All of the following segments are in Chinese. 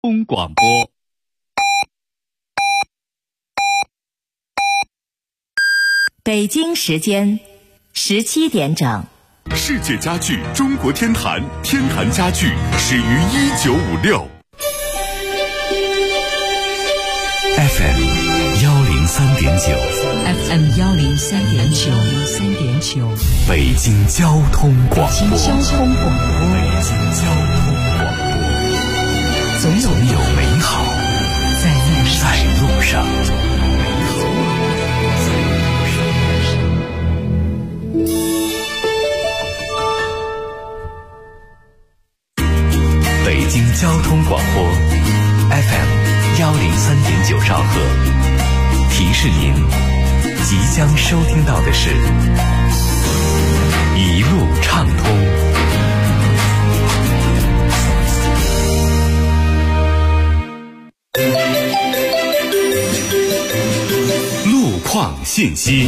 广播。 北京时间17点整。 世界家具中国天坛，天坛家具始于1956。FM 103.9，FM 103.9， 北京交通广播， 北京交通广播， 总有美好在路上。北京交通广播 FM 103.9兆赫，提示您即将收听到的是一路畅通。路况信息。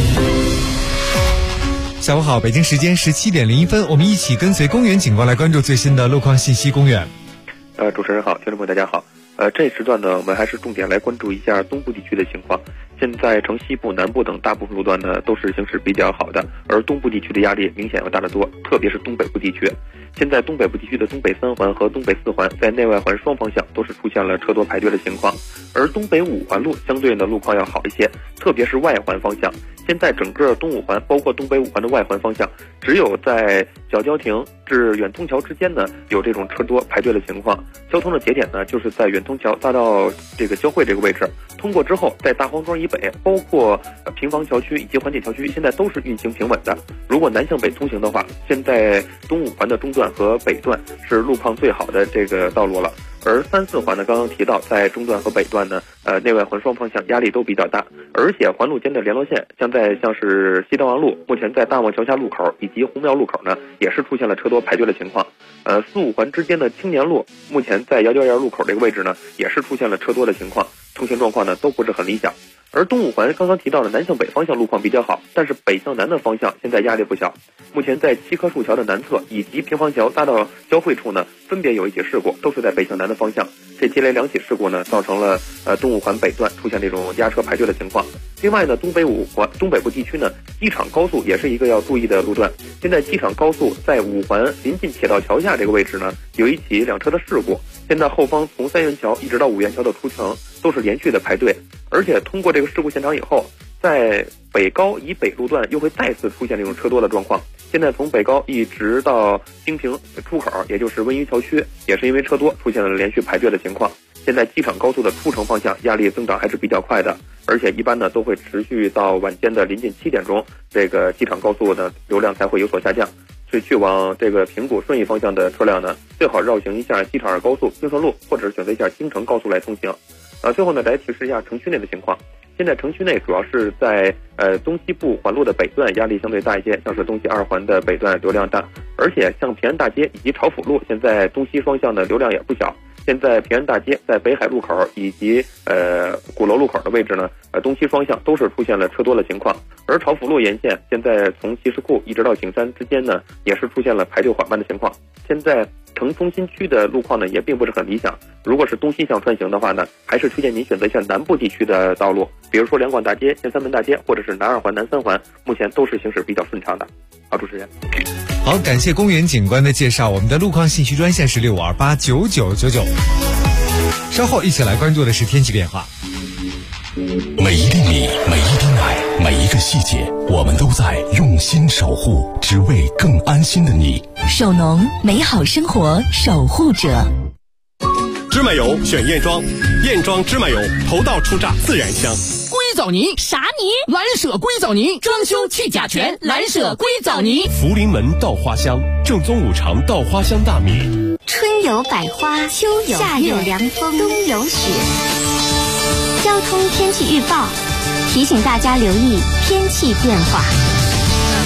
下午好，北京时间17点01分，我们一起跟随公园警官来关注最新的路况信息。公园， 主持人好，听众朋友大家好。这时段呢，我们还是重点来关注一下东部地区的情况。现在城西部、南部等大部分路段呢都是行驶比较好的，而东部地区的压力明显要大得多，特别是东北部地区。现在东北部地区的东北3环和东北4环在内外环双方向都是出现了车多排队的情况，而东北5环路相对的路况要好一些，特别是外环方向。现在整个东5环包括东北5环的外环方向，只有在小交亭至远通桥之间呢有这种车多排队的情况。交通的节点呢就是在远通桥大道这个交汇这个位置，通过之后在大荒庄以北，包括平房桥区以及环铁桥区现在都是运行平稳的。如果南向北通行的话，现在东5环的中段和北段是路况最好的这个道路了。而3、4环呢，刚刚提到在中段和北段呢，内外环双方向压力都比较大，而且环路间的联络线，像是西单王路，目前在大望桥下路口以及红庙路口呢，也是出现了车多排队的情况。4、5环之间的青年路，目前在111路口这个位置呢，也是出现了车多的情况，通行状况呢都不是很理想。而东5环刚刚提到的南向北方向路况比较好，但是北向南的方向现在压力不小。目前在7棵树桥的南侧以及平房桥大道交汇处呢，分别有一起事故，都是在北向南的方向。这接连2起事故呢，造成了东5环北段出现这种压车排队的情况。另外呢，东北部地区呢，机场高速也是一个要注意的路段。现在机场高速在5环临近铁道桥下这个位置呢，有一起2车的事故。现在后方从3元桥一直到5元桥的出城都是连续的排队，而且通过这个事故现场以后，在北高以北路段又会再次出现这种车多的状况。现在从北高一直到兴平出口，也就是温榆桥区，也是因为车多出现了连续排队的情况。现在机场高速的出城方向压力增长还是比较快的，而且一般呢都会持续到晚间的临近7点钟，这个机场高速的流量才会有所下降。所以去往这个平谷顺义方向的车辆呢，最好绕行一下机场2高速京顺路，或者是选择一下京承高速来通行。最后呢，来提示一下城区内的情况。现在城区内主要是在东西部环路的北段压力相对大一些，像是东西2环的北段流量大，而且像平安大街以及朝府路，现在东西双向的流量也不小。现在平安大街在北海路口以及鼓楼路口的位置呢，东西双向都是出现了车多的情况。而朝府路沿线现在从骑士库一直到景山之间呢，也是出现了排队缓慢的情况。现在城中心区的路况呢也并不是很理想，如果是东西向穿行的话呢，还是推荐您选择一下南部地区的道路，比如说两广大街、前3门大街，或者是南2环、南3环，目前都是行驶比较顺畅的。好，主持人。 好，感谢公园警官的介绍。我们的路况信息专线是65289999。稍后一起来关注的是天气变化。 每一粒米，每一滴奶，每一个细节，我们都在用心守护，只为更安心的你。 手农，美好生活守护者。 芝麻油选燕庄，燕庄芝麻油头道出榨，自然香。 硅藻泥啥泥？蓝舍硅藻泥，装修去甲醛，蓝舍硅藻泥。 福临门稻花香，正宗5常稻花香大米。 春有百花，秋有夏有凉风，冬有雪。交通天气预报提醒大家留意天气变化。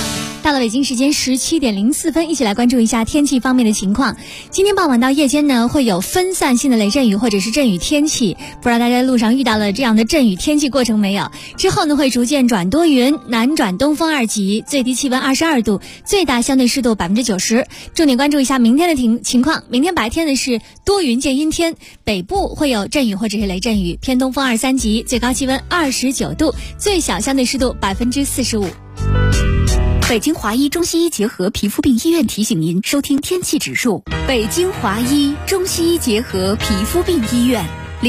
到了北京时间17点04分，一起来关注一下天气方面的情况。今天傍晚到夜间呢，会有分散性的雷阵雨或者是阵雨天气，不知道大家在路上遇到了这样的阵雨天气过程没有？之后呢，会逐渐转多云，南转东风2级，最低气温22度，最大相对湿度90%。重点关注一下明天的情况。明天白天呢是多云见阴天，北部会有阵雨或者是雷阵雨，偏东风2、3级，最高气温29度，最小相对湿度45%。 北京华医中西医结合皮肤病医院提醒您收听天气指数。北京华医中西医结合皮肤病医院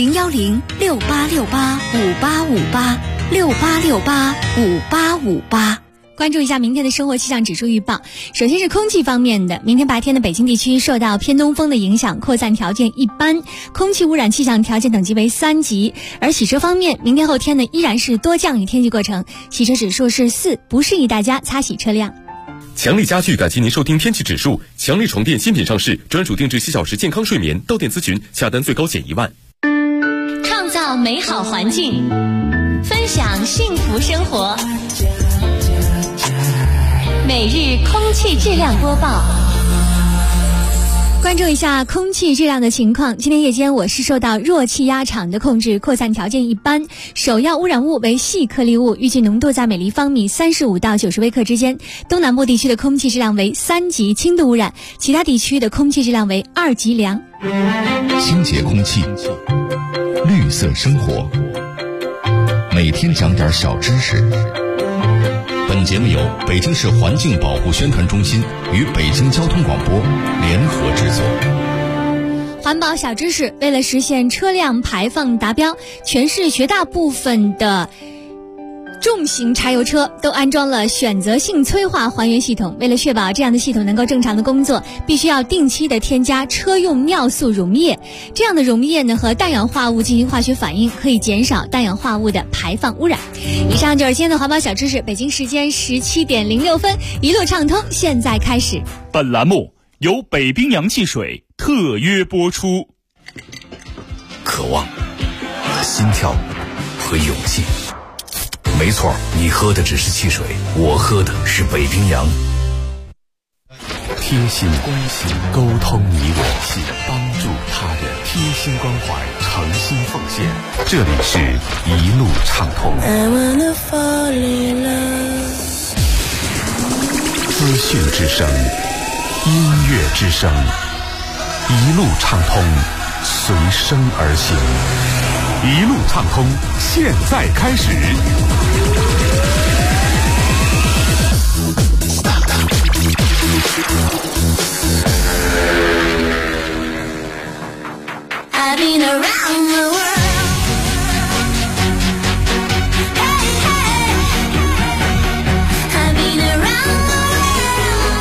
，010-6868-5858，6868-5858。 关注一下明天的生活气象指数预报。首先是空气方面的，明天白天的北京地区受到偏东风的影响，扩散条件一般，空气污染气象条件等级为3级。而洗车方面，明天后天呢依然是多降雨天气过程，洗车指数是4，不适宜大家擦洗车辆。 强力家具感谢您收听天气指数。强力床垫新品上市，专属定制7小时健康睡眠，到店咨询，下单最高减1万。 创造美好环境，分享幸福生活。每日空气质量播报， 关注一下空气质量的情况。今天夜间我市受到弱气压场的控制，扩散条件一般，首要污染物为细颗粒物，预计浓度在每立方米35到90微克之间。东南部地区的空气质量为3级轻度污染，其他地区的空气质量为2级良。 清洁空气，绿色生活，每天讲点小知识。本节目由北京市环境保护宣传中心与北京交通广播联合制作。 环保小知识，为了实现车辆排放达标，全市绝大部分的重型柴油车都安装了选择性催化还原系统。为了确保这样的系统能够正常的工作，必须要定期的添加车用尿素溶液。这样的溶液呢和氮氧化物进行化学反应，可以减少氮氧化物的排放污染。以上就是今天的环保小知识。北京时间17点06分，一路畅通，现在开始。 本栏目由北冰洋汽水特约播出。 渴望、心跳和勇气。没错，你喝的只是汽水，我喝的是北冰洋。贴心关心，沟通你我，帮助他人，贴心关怀，诚心奉献。这里是一路畅通。资讯之声，音乐之声，一路畅通，随声而行。一路畅通，现在开始。 I've been around the world. Hey, hey. I've been around the world.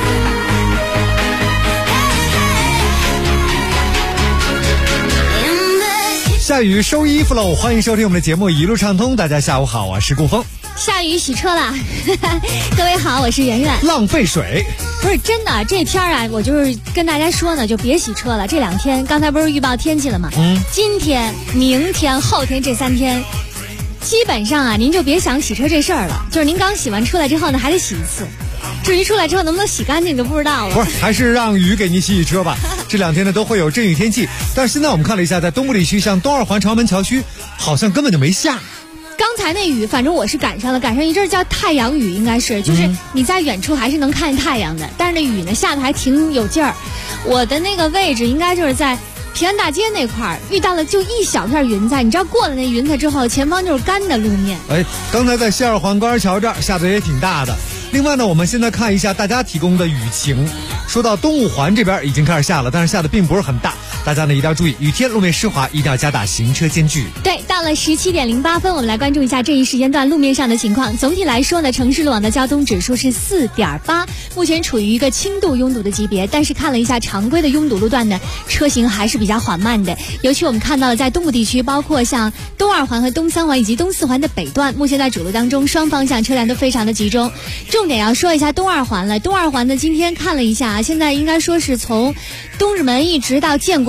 Hey, hey. In the 下雨收衣服喽，欢迎收听我们的节目一路畅通。大家下午好，我是顾峰。 下雨洗车了，各位好，我是圆圆。 浪费水， 不是真的，这天啊，我就是跟大家说呢，就别洗车了。这2天，刚才不是预报天气了吗？今天、明天、后天这3天，基本上啊，您就别想洗车这事儿了。就是您刚洗完出来之后呢，还得洗一次。至于出来之后能不能洗干净就不知道了。 不是，还是让雨给您洗洗车吧。这2天呢都会有阵雨天气，但是现在我们看了一下，在东部地区，像东二环朝门桥区，好像根本就没下。 刚才那雨，反正我是赶上一阵叫太阳雨，应该是，就是你在远处还是能看见太阳的，但是那雨呢下的还挺有劲儿。我的那个位置应该就是在平安大街那块儿，遇到了就一小片云彩，你知道过了那云彩之后，前方就是干的路面。 刚才在西二环高架桥这儿下的也挺大的。另外呢，我们现在看一下大家提供的雨情。说到东五环这边已经开始下了，但是下的并不是很大，大家呢一定要注意，雨天路面湿滑，一定要加大行车间距。 对，到了17点08分，我们来关注一下这一时间段路面上的情况。总体来说呢，城市路网的交通指数是4.8，目前处于一个轻度拥堵的级别。但是看了一下常规的拥堵路段呢，车行还是比较缓慢的。尤其我们看到了在东部地区，包括像东二环和东三环以及东四环的北段，目前在主路当中双方向车辆都非常的集中。重点要说一下东二环了。东二环呢，今天看了一下，现在应该说是从东直门一直到建国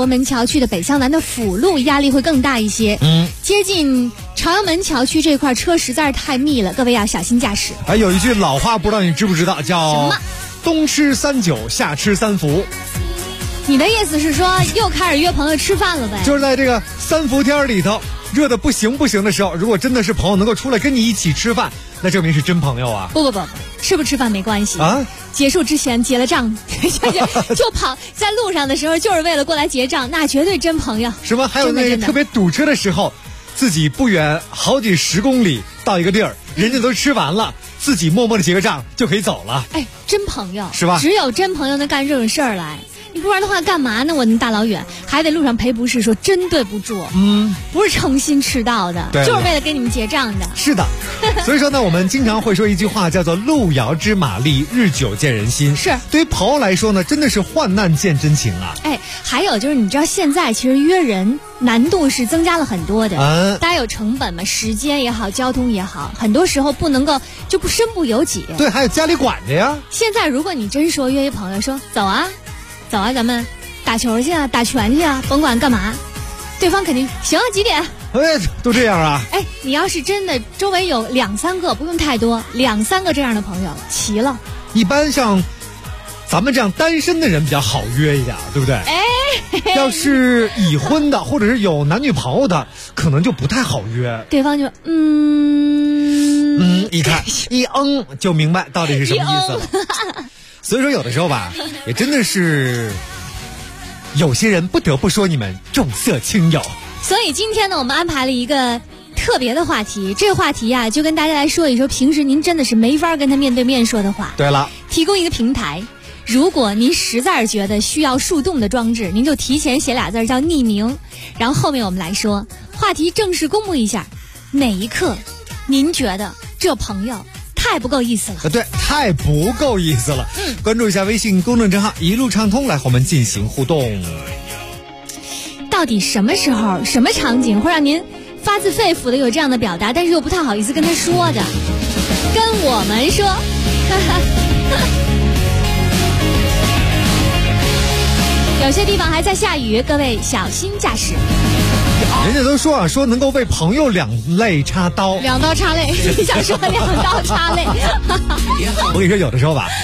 博门桥去的北向南的辅路压力会更大一些。接近朝阳门桥区这块车实在是太密了，各位要小心驾驶。 有一句老话不知道你知不知道，叫什么？ 冬吃3酒，夏吃3伏。 你的意思是说又开始约朋友吃饭了呗？ 就是在这个3伏天里头，热的不行的时候，如果真的是朋友能够出来跟你一起吃饭，那证明是真朋友啊。 不，吃不吃饭没关系啊。 结束之前结了账就跑，在路上的时候就是为了过来结账，那绝对真朋友。 是吗？还有那个特别堵车的时候，自己不远好几10公里到一个地儿，人家都吃完了，自己默默的结个账就可以走了。 真朋友是吧？ 只有真朋友能干这种事儿来，你不然的话干嘛呢？我那大老远还得路上赔不是，说真对不住，不是诚心迟到的，就是为了给你们结账的。 是的，所以说呢，我们经常会说一句话叫做路遥知马力，日久见人心。 是， 对于朋友来说呢，真的是患难见真情啊。 还有就是你知道现在其实约人难度是增加了很多的，大家有成本嘛，时间也好，交通也好，很多时候不能够就不身不由己。 对，还有家里管着呀。 现在如果你真说约一朋友说走啊，咱们打球去啊，打拳去啊，甭管干嘛，对方肯定行啊，几点？ 都这样啊。 你要是真的周围有2-3个，不用太多，2-3个这样的朋友齐了。 一般像咱们这样单身的人比较好约一点，对不对？要是已婚的或者是有男女朋友的，可能就不太好约。 对方就一看就明白到底是什么意思了。所以说有的时候吧，也真的是有些人不得不说你们重色轻友。 所以今天呢，我们安排了一个特别的话题，这个话题呀，就跟大家来说一说平时您真的是没法跟他面对面说的话。 对了， 提供一个平台，如果您实在是觉得需要树洞的装置，您就提前写俩字叫匿名，然后后面我们来说话题正式公布一下，哪一刻您觉得这朋友太不够意思了？ 对，太不够意思了。关注一下微信公众账号一路畅通，来和我们进行互动。 到底什么时候、什么场景会让您发自肺腑的有这样的表达，但是又不太好意思跟他说的？跟我们说。有些地方还在下雨，各位小心驾驶。 人家都说能够为朋友2肋插刀 ，2刀插肋，你想说2刀插肋？ 我跟你说，有的时候吧，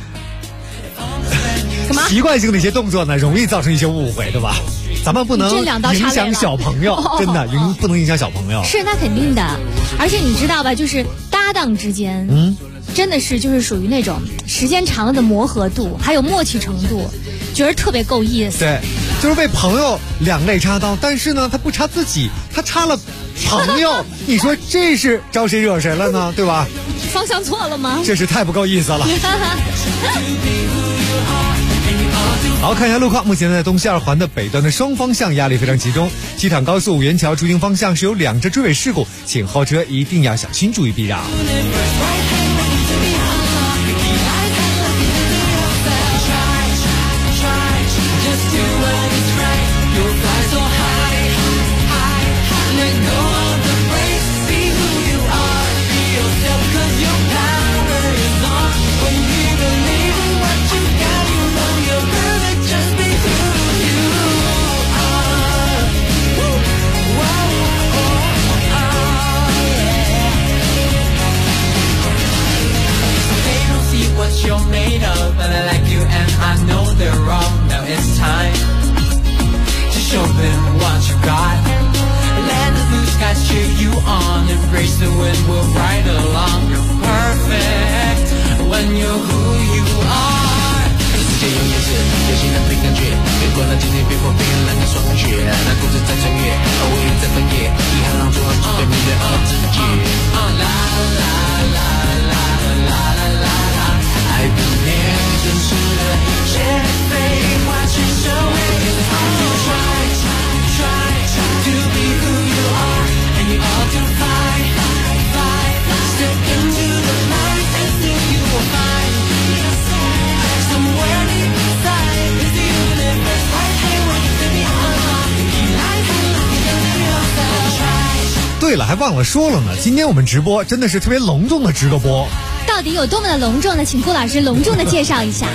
习惯性的一些动作呢，容易造成一些误会，对吧？咱们不能影响小朋友，真的不能影响小朋友。 是，那肯定的。而且你知道吧，就是搭档之间，真的是就是属于那种时间长了的磨合度，还有默契程度，觉得特别够意思。 对，就是为朋友2肋插刀，但是呢，他不插自己，他插了朋友，你说这是招谁惹谁了呢？对吧？ 方向错了吗？ 这是太不够意思了。好，看一下路况。目前在东西2环的北端的双方向压力非常集中，机场高速五元桥出行方向是有2车追尾事故，请后车一定要小心注意避让。 You're made of, but I like you and I know they're wrong. Now it's time to show them what you got. Let the blue skies cheer you on. Embrace the wind, we'll ride along. You're perfect when you're who you are. 世界有颜色，有新的凭感觉。别管了今天，别破冰冷的霜雪。那故事在穿越，我也在翻页。遗憾让昨晚只对面对直觉。啦啦啦啦啦啦啦啦。爱不念真实的一切废话全收尾。You try to be who you are, and you ought to fight. Step into the light and think you will find somewhere deep inside is the universe right here waiting beyond. You light and look into yourself. 对了，还忘了说了呢，今天我们直播真的是特别隆重的直播。 到底有多么的隆重呢？请顾老师隆重的介绍一下。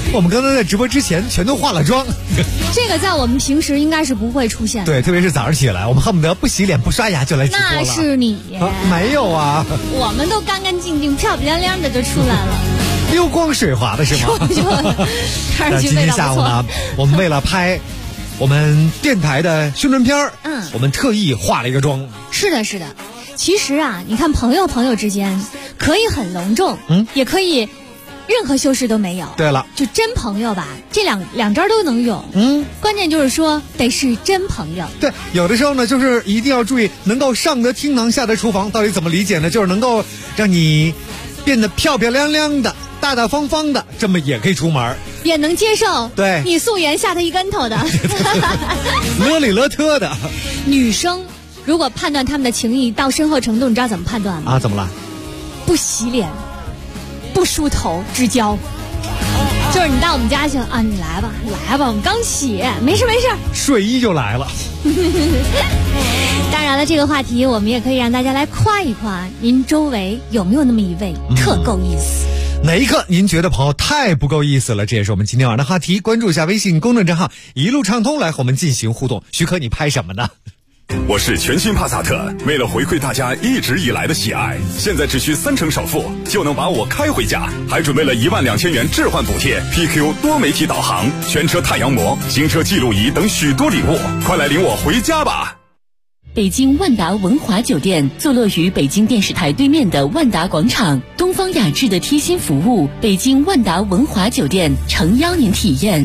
我们刚才在直播之前全都化了妆。 这个在我们平时应该是不会出现的。 对，特别是早上起来，我们恨不得不洗脸不刷牙就来直播了。 那是你、 没有啊， 我们都干干净净、漂漂亮亮的就出来了。 溜光水滑的是吗？ 那今天下午呢，我们为了拍我们电台的宣传片我们特意化了一个妆。 是的，是的。其实啊，你看朋友之间可以很隆重，也可以任何修饰都没有。 对了， 就真朋友吧，这两招都能用。关键就是说得是真朋友。 对，有的时候呢，就是一定要注意，能够上得厅堂，下得厨房，到底怎么理解呢？就是能够让你变得漂漂亮亮的、大大方方的，这么也可以出门， 也能接受。 对， 你素颜吓他一跟头的， 勒里勒特的。 女生如果判断他们的情谊到深厚程度，你知道怎么判断吗？ 怎么了？ 不洗脸，不梳头，直交。就是你到我们家去啊，你来吧，我们刚洗，没事， 睡衣就来了。 当然了，这个话题我们也可以让大家来夸一夸，您周围有没有那么一位特够意思？ 哪一刻您觉得朋友太不够意思了？这也是我们今天晚上的话题。关注一下微信公众账号一路畅通，来和我们进行互动。许可你拍什么呢？ 我是全新帕萨特，为了回馈大家一直以来的喜爱，现在只需30%首付就能把我开回家，还准备了12000元置换补贴、PQ 多媒体导航、全车太阳膜、行车记录仪等许多礼物，快来领我回家吧！ 北京万达文华酒店坐落于北京电视台对面的万达广场，东方雅致的贴心服务，北京万达文华酒店诚邀您体验。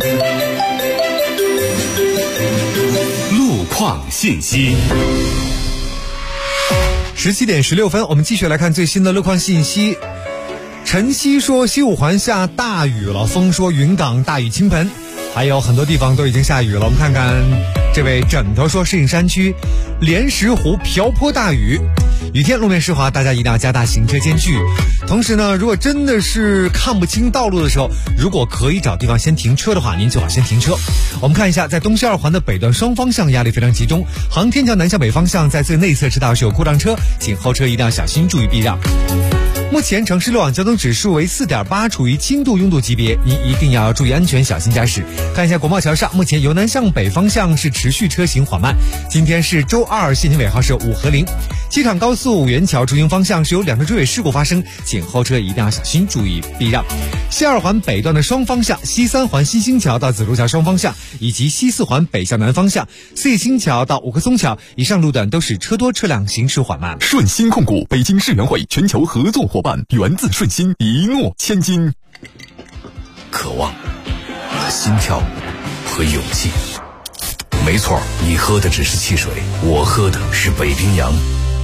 路况信息 ，17点16分，我们继续来看最新的路况信息。晨曦说西五环下大雨了，风说云冈大雨倾盆，还有很多地方都已经下雨了。我们看看这位枕头说，石景山区莲石湖瓢泼大雨，雨天路面湿滑，大家一定要加大行车间距。同时呢，如果真的是看不清道路的时候，如果可以找地方先停车的话，您最好先停车。我们看一下，在东西二环的北段双方向压力非常集中，航天桥南向北方向在最内侧车道是有故障车，请后车一定要小心，注意避让。目前城市路网交通指数为4.8，处于轻度拥堵级别，您一定要注意安全，小心驾驶。看一下国贸桥上，目前由南向北方向是持续车行缓慢。今天是周二，限行尾号是5和0。机场高速五元桥出行方向是有2车追尾事故发生，请后车一定要小心，注意避让。西二环北段的双方向，西三环新兴桥到紫竹桥双方向，以及西四环北向南方向，四叶新桥到五棵松桥以上路段都是车多车辆行驶缓慢。 顺心控股北京世园会全球合作伙伴，源自顺心，一诺千金。 渴望、心跳和勇气。没错，你喝的只是汽水，我喝的是北冰洋。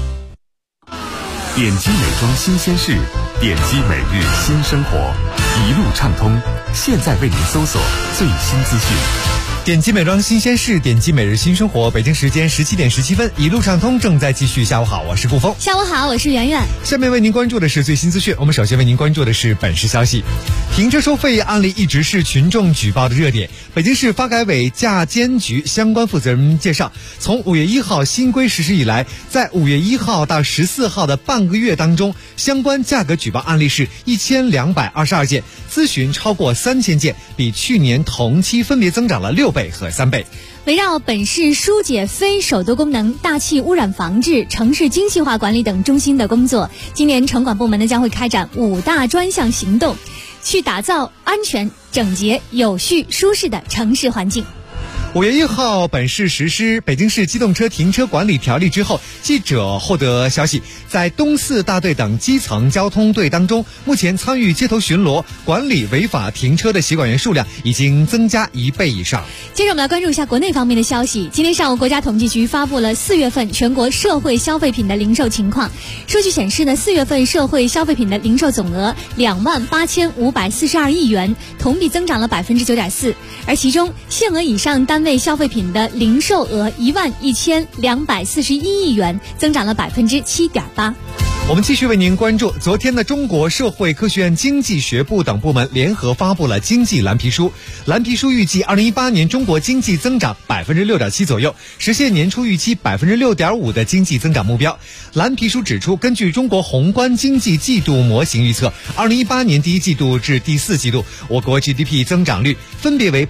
点击美妆新鲜事，点击每日新生活，一路畅通。现在为您搜索最新资讯。 点击美妆新鲜事，点击每日新生活。北京时间17点17分，一路畅通正在继续。下午好，我是顾峰。 下午好，我是圆圆。 下面为您关注的是最新资讯。我们首先为您关注的是本市消息。停车收费案例一直是群众举报的热点。北京市发改委驾监局相关负责人介绍，从5月1号新规实施以来，在5月1号到14号的半个月当中，相关价格举报案例是1222件，咨询超过3000件，比去年同期分别增长了6倍和3倍。 围绕本市疏解非首都功能、大气污染防治、城市精细化管理等中心的工作，今年城管部门呢将会开展5大专项行动，去打造安全、整洁、有序、舒适的城市环境。 5月1号，本市实施《北京市机动车停车管理条例》之后，记者获得消息，在东四大队等基层交通队当中，目前参与街头巡逻、管理违法停车的协管员数量已经增加1倍以上。 接着我们来关注一下国内方面的消息。今天上午，国家统计局发布了4月份全国社会消费品的零售情况。数据显示呢，4月份社会消费品的零售总额28542亿元，同比增长了9.4%，而其中限额以上单位消费品的零售额11241亿元，增长了7.8%。 我们继续为您关注，昨天的中国社会科学院经济学部等部门联合发布了经济蓝皮书。蓝皮书预计2018年中国经济增长 6.7% 左右，实现年初预期 6.5% 的经济增长目标。蓝皮书指出，根据中国宏观经济季度模型预测，2018年第一季度至第四季度，我国 GDP 增长率分别为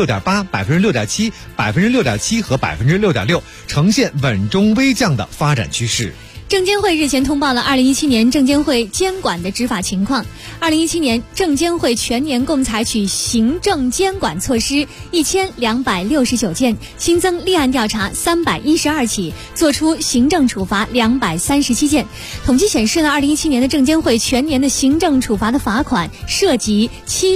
6.8%、6.7%、6.7% 和 6.6%， 呈现稳中微降的发展趋势。 证监会日前通报了2017年证监会监管的执法情况。2017年，证监会全年共采取行政监管措施1269件，新增立案调查312起，作出行政处罚237件。统计显示呢，2017年的证监会全年的行政处罚的罚款涉及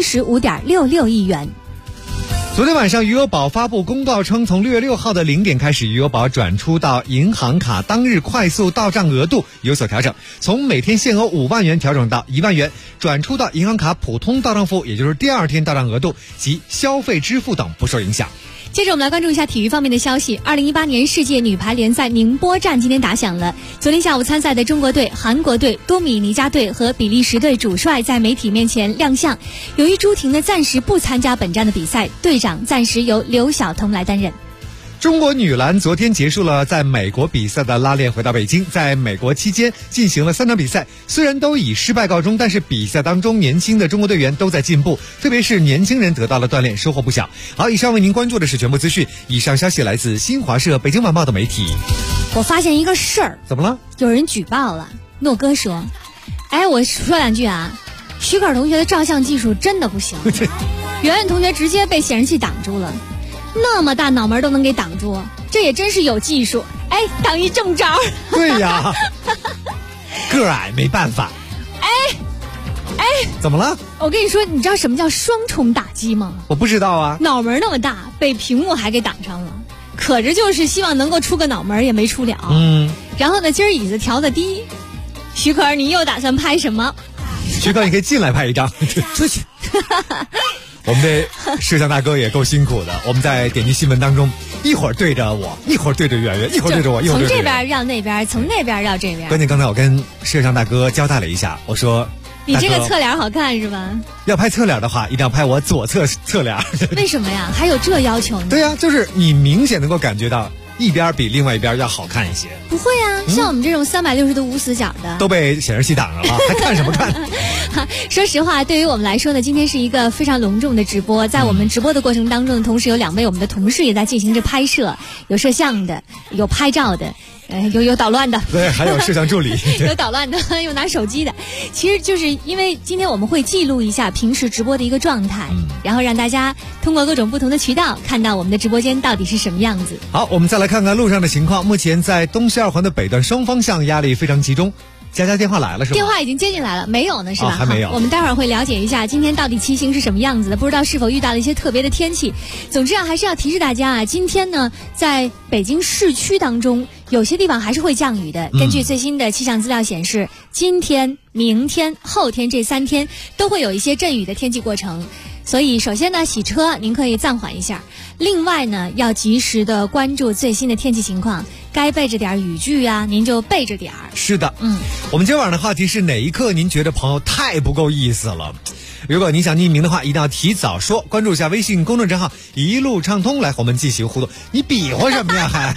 75.66亿元。 昨天晚上，余额宝发布公告称，从6月6号的0点开始，余额宝转出到银行卡当日快速到账额度有所调整，从每天限额5万元调整到1万元，转出到银行卡普通到账服务，也就是第二天到账额度及消费支付等不受影响。 接着我们来关注一下体育方面的消息。2018年世界女排联赛宁波站今天打响了。昨天下午参赛的中国队、韩国队、多米尼加队和比利时队主帅在媒体面前亮相。由于朱婷呢暂时不参加本站的比赛，队长暂时由刘晓彤来担任。 中国女篮昨天结束了在美国比赛的拉练，回到北京，在美国期间进行了3场比赛，虽然都以失败告终，但是比赛当中年轻的中国队员都在进步，特别是年轻人得到了锻炼，收获不小。好，以上为您关注的是全部资讯，以上消息来自新华社、北京晚报的媒体。 我发现一个事儿， 怎么了？ 有人举报了。诺哥说：“哎，我说两句啊，徐可同学的照相技术真的不行，圆圆同学直接被显示器挡住了。”那么大脑门都能给挡住，这也真是有技术。哎，挡一正着。 对呀，个矮没办法。 哎， 怎么了？ 我跟你说，你知道什么叫双重打击吗？ 我不知道啊。 脑门那么大，被屏幕还给挡上了，可着就是希望能够出个脑门，也没出了。然后呢，今儿椅子调的低。徐可，你又打算拍什么？ 徐可，你可以进来拍一张，出去。我们的摄像大哥也够辛苦的，我们在点击新闻当中，一会儿对着我，一会儿对着圆圆，一会儿对着我，一会儿对着从这边绕那边，从那边绕这边。 关键刚才我跟摄像大哥交代了一下，我说你这个侧脸好看是吧？ 要拍侧脸的话，一定要拍我左侧侧脸。 为什么呀？还有这要求呢？ 对呀，就是你明显能够感觉到一边比另外一边要好看一些。 不会啊，像我们这种360度无死角的都被显示器挡上了，还看什么看？ 说实话，对于我们来说呢，今天是一个非常隆重的直播。在我们直播的过程当中，同时有2位我们的同事也在进行着拍摄，有摄像的，有拍照的，有捣乱的， 对，还有摄像助理， 有捣乱的，有拿手机的。其实就是因为今天我们会记录一下平时直播的一个状态，然后让大家通过各种不同的渠道看到我们的直播间到底是什么样子。 好，我们再来看看路上的情况。目前在东西2环的北段双方向压力非常集中。佳佳电话来了是吧？ 电话已经接进来了，没有呢是吧？ 还没有。 我们待会儿会了解一下今天到底骑行是什么样子的，不知道是否遇到了一些特别的天气。总之啊，还是要提示大家啊，今天呢，在北京市区当中，有些地方还是会降雨的。根据最新的气象资料显示，今天、明天、后天这3天都会有一些阵雨的天气过程。所以首先呢，洗车您可以暂缓一下。另外呢，要及时的关注最新的天气情况，该备着点雨具啊，您就备着点儿。 是的，我们今晚的话题是哪一刻您觉得朋友太不够意思了？如果您想匿名的话，一定要提早说，关注一下微信公众账号一路畅通，来和我们进行互动。你比划什么呀还？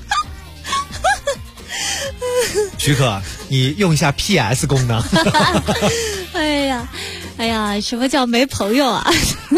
徐可，你用一下 PS 功能。 哎呀，什么叫没朋友啊？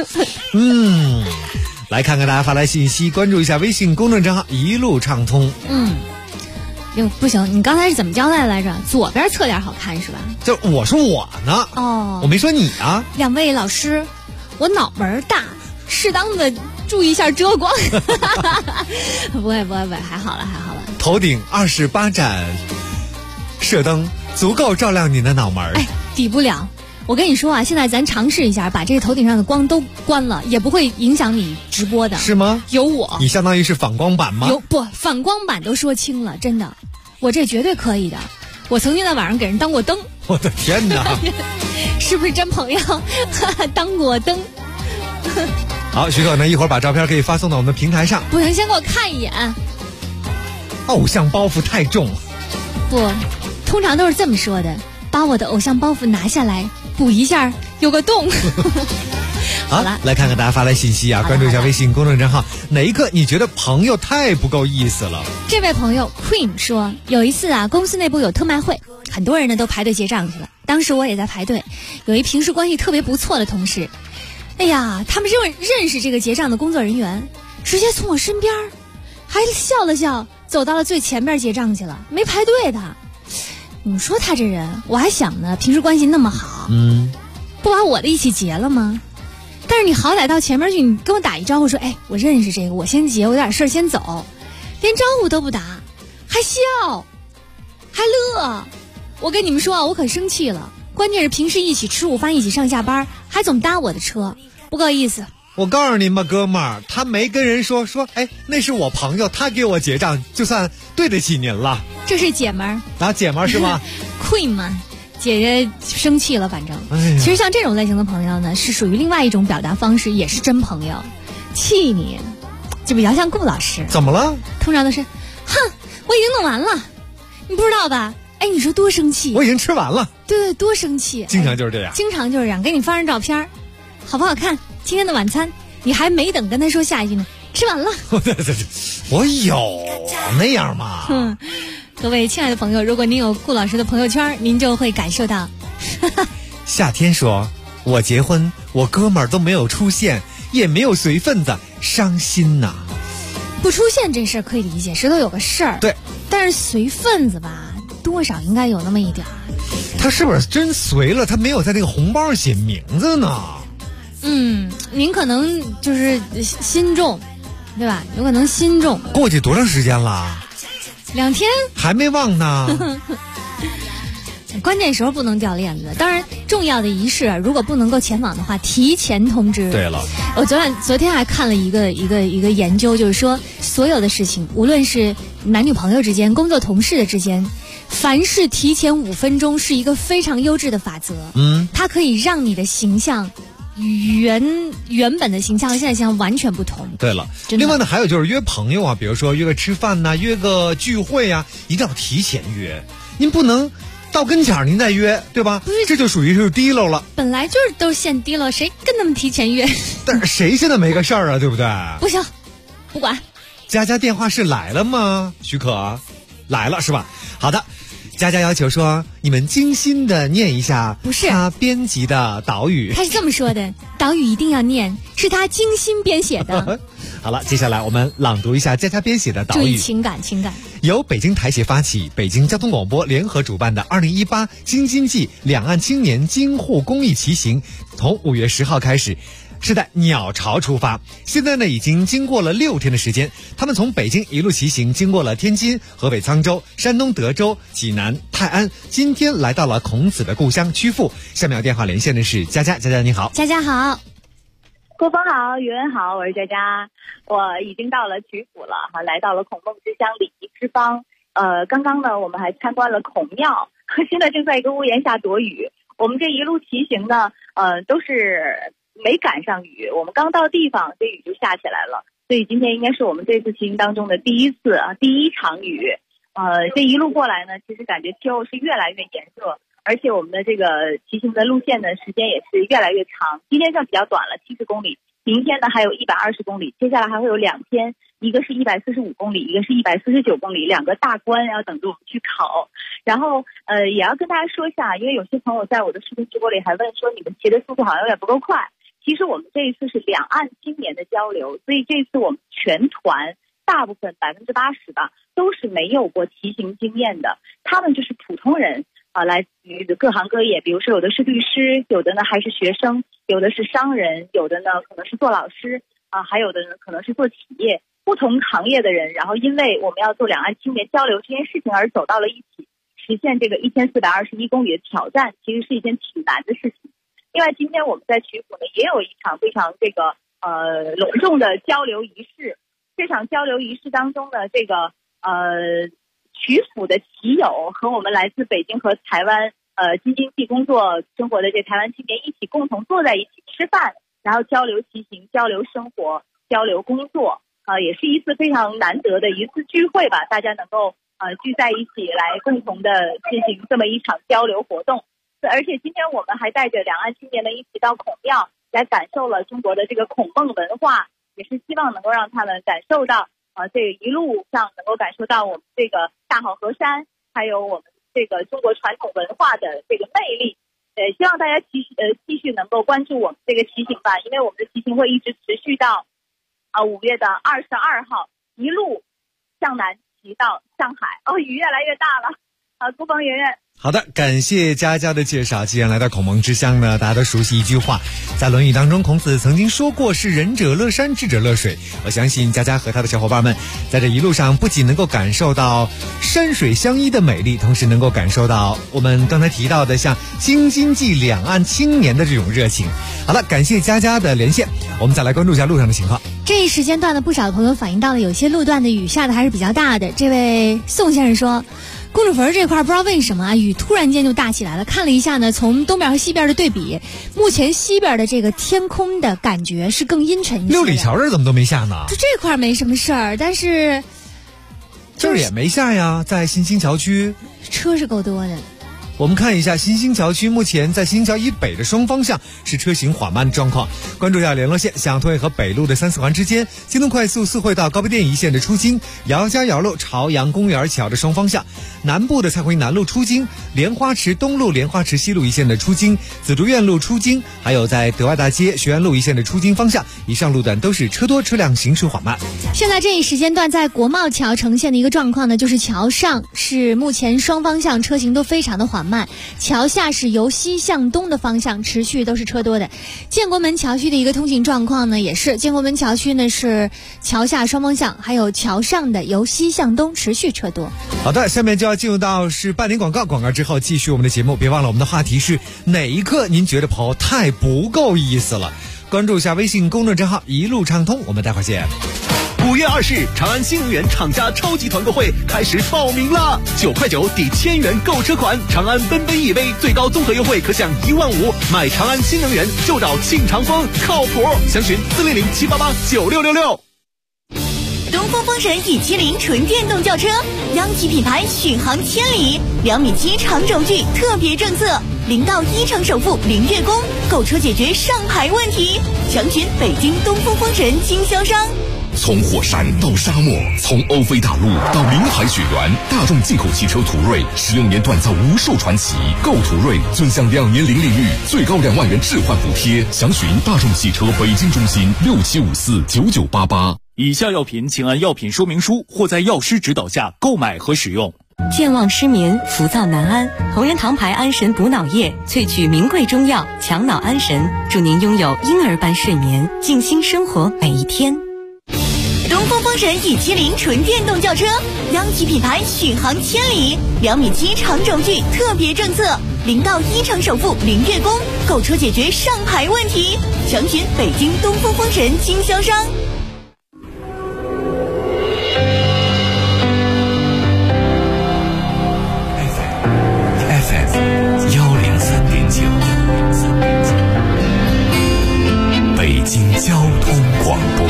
来看看大家发来信息，关注一下微信公众账号一路畅通。 不行，你刚才是怎么交代来着？左边侧脸好看是吧？ 就我说我呢，我没说你啊。 2位老师，我脑门大，适当的注意一下遮光。不会，还好了。 头顶28盏射灯足够照亮你的脑门。 抵不了。我跟你说啊，现在咱尝试一下，把这个头顶上的光都关了，也不会影响你直播的。 是吗？ 有我， 你相当于是反光板吗？ 反光板都说清了，真的，我这绝对可以的。我曾经在晚上给人当过灯。 我的天哪！ 是不是真朋友？当过灯。 好，徐可呢，一会儿把照片可以发送到我们的平台上。 不行，先给我看一眼。 偶像包袱太重。 不， 通常都是这么说的：把我的偶像包袱拿下来，补一下有个洞。 好了，来看看大家发来信息啊，关注一下微信公众账号。哪一刻你觉得朋友太不够意思了？ 这位朋友 Queen 说，有一次啊，公司内部有特卖会，很多人呢都排队结账去了。当时我也在排队，有一平时关系特别不错的同事，哎呀，他们认识这个结账的工作人员，直接从我身边还笑了笑，走到了最前面结账去了，没排队的。你说他这人，我还想呢，平时关系那么好，不把我的一起结了吗？但是你好歹到前面去，你跟我打一招呼说，哎，我认识这个，我先结，我有点事儿先走，连招呼都不打，还笑，还乐。我跟你们说啊，我可生气了。关键是平时一起吃午饭，一起上下班，还总搭我的车，不够意思。 我告诉您吧，哥们儿，他没跟人说，哎，那是我朋友，他给我结账，就算对得起您了。 这是姐们儿啊，姐们儿是吗 ？Queen 嘛，姐姐生气了，反正。其实像这种类型的朋友呢，是属于另外一种表达方式，也是真朋友。气你，就比较像顾老师。 怎么了？ 通常都是，哼，我已经弄完了，你不知道吧？哎，你说多生气！ 我已经吃完了。 对，多生气！ 经常就是这样， 经常就是这样。给你发张照片，好不好看？今天的晚餐，你还没等跟他说下一句呢，吃完了。 我有那样吗？ 各位亲爱的朋友，如果您有顾老师的朋友圈，您就会感受到。 夏天说，我结婚，我哥们儿都没有出现，也没有随份子，伤心呐。 不出现这事儿可以理解，谁都有个事儿。 对， 但是随份子吧，多少应该有那么一点儿。 他是不是真随了？他没有在那个红包上写名字呢？ 您可能就是心重，对吧？有可能心重。 过去多长时间了 ？2天。 还没忘呢。 关键时候不能掉链子。当然，重要的仪式如果不能够前往的话，提前通知。 对了， 我昨天还看了一个研究，就是说所有的事情，无论是男女朋友之间、工作同事的之间，凡是提前5分钟是一个非常优质的法则。它可以让你的形象原本的形象和现在形象完全不同。 对了，另外呢，还有就是约朋友啊，比如说约个吃饭呐，约个聚会啊，一定要提前约。您不能到跟前您再约，对吧？这就属于是提溜了。 本来就是都现提溜，谁跟他们提前约？ 但是谁现在没个事儿啊，对不对？ 不行，不管。 佳佳电话是来了吗？许可来了是吧？好的。佳佳要求说，你们精心的念一下， 不是他编辑的导语。 他是这么说的，导语一定要念，是他精心编写的。 好了，接下来我们朗读一下佳佳编写的导语。 注意情感。 由北京台协发起，北京交通广播联合主办的2018京津冀两岸青年京沪公益骑行，从5月10号开始。是在鸟巢出发，现在呢已经经过了6天的时间，他们从北京一路骑行，经过了天津、河北沧州、山东德州、济南、泰安，今天来到了孔子的故乡曲阜。下面有电话连线的是佳佳，佳佳你好。 佳佳好。 郭峰好，宇文好，我是佳佳。我已经到了曲阜了，来到了孔孟之乡礼仪之邦。刚刚呢我们还参观了孔庙，现在正在一个屋檐下躲雨。我们这一路骑行呢都是没赶上雨，我们刚到地方这雨就下起来了，所以今天应该是我们这次骑行当中的第一场雨。这一路过来呢，其实感觉气候是越来越炎热，而且我们的这个骑行的路线的时间也是越来越长。今天算比较短了，70公里，明天呢还有120公里，接下来还会有2天，一个是145公里，一个是149公里，2个大关要等着我们去考。然后也要跟大家说一下，因为有些朋友在我的视频直播里还问说，你们骑的速度好像有点不够快。其实我们这一次是两岸青年的交流，所以这次我们全团大部分80%吧都是没有过骑行经验的，他们就是普通人来自于各行各业，比如说有的是律师，有的呢还是学生，有的是商人，有的呢可能是做老师还有的呢可能是做企业，不同行业的人，然后因为我们要做两岸青年交流这件事情而走到了一起，实现这个1421公里的挑战，其实是一件挺难的事情。另外，今天我们在曲阜呢也有一场非常隆重的交流仪式。这场交流仪式当中呢，这个曲阜的骑友和我们来自北京和台湾京津冀工作生活的这台湾青年一起共同坐在一起吃饭，然后交流骑行、交流生活、交流工作，也是一次非常难得的一次聚会吧。大家能够聚在一起来共同的进行这么一场交流活动。而且今天我们还带着两岸青年们一起到孔庙来感受了中国的这个孔孟文化，也是希望能够让他们感受到这一路上能够感受到我们这个大好河山，还有我们这个中国传统文化的这个魅力。希望大家继续能够关注我们这个骑行吧，因为我们的骑行会一直持续到5月的22号，一路向南骑到上海。雨越来越大了。顾鹏圆圆。 好的，感谢佳佳的介绍。既然来到孔孟之乡呢，大家都熟悉一句话，在《论语》当中，孔子曾经说过是仁者乐山，智者乐水。我相信佳佳和他的小伙伴们在这一路上不仅能够感受到山水相依的美丽，同时能够感受到我们刚才提到的像京津冀两岸青年的这种热情。好了，感谢佳佳的连线，我们再来关注一下路上的情况。 这一时间段的不少朋友反映到了有些路段的雨下的还是比较大的。这位宋先生说，公主坟这块不知道为什么雨突然间就大起来了，看了一下呢，从东边和西边的对比，目前西边的这个天空的感觉是更阴沉一些。 六里桥这怎么都没下呢？ 就这块没什么事儿，但是这儿也没下呀，在新兴桥区车是够多的。 我们看一下新兴桥区，目前在新兴桥以北的双方向是车行缓慢的状况。关注一下联络线，向通渭河北路的3、4环之间，京东快速4惠到高碑店一线的出京，姚家窑路朝阳公园桥的双方向，南部的蔡回南路出京，莲花池东路莲花池西路一线的出京，紫竹院路出京，还有在德外大街学院路一线的出京方向，以上路段都是车多车辆行驶缓慢。 现在这一时间段在国贸桥呈现的一个状况呢，就是桥上是目前双方向车行都非常的缓慢，桥下是由西向东的方向持续都是车多的。建国门桥区的一个通行状况呢，也是建国门桥区呢是桥下双方向，还有桥上的由西向东持续车多。 好的，下面就要进入到是半点广告，广告之后继续我们的节目。别忘了我们的话题是哪一刻您觉得跑太不够意思了？关注一下微信公众账号一路畅通，我们待会儿见。 5月20日，长安新能源厂家超级团购会开始报名了，9块9抵1000元购车款，长安奔奔 EV 最高综合优惠可享15000，买长安新能源就找庆长风，靠谱。详询400-788-9666。 东风风神 E70 纯电动轿车，央企品牌续航千里，2.7米长轴距特别政策，0到1成首付0月供，购车解决上牌问题。详询北京东风风神经销商。 从火山到沙漠，从欧菲大陆到临海雪原，大众进口汽车途锐16年锻造无数传奇。购途锐尊享2年零利率，最高2万元置换补贴。详询大众汽车北京中心67549988。 以下药品请按药品说明书或在药师指导下购买和使用。 健忘失眠、浮躁难安，同仁堂牌安神补脑液萃取名贵中药，强脑安神，祝您拥有婴儿般睡眠，静心生活每一天。 东风风神 E70 纯电动轿车，央企品牌续航千里，2.7米长轴距特别政策，0到1成首付0月供，购车解决上牌问题。详询北京东风风神经销商。 北京交通广播，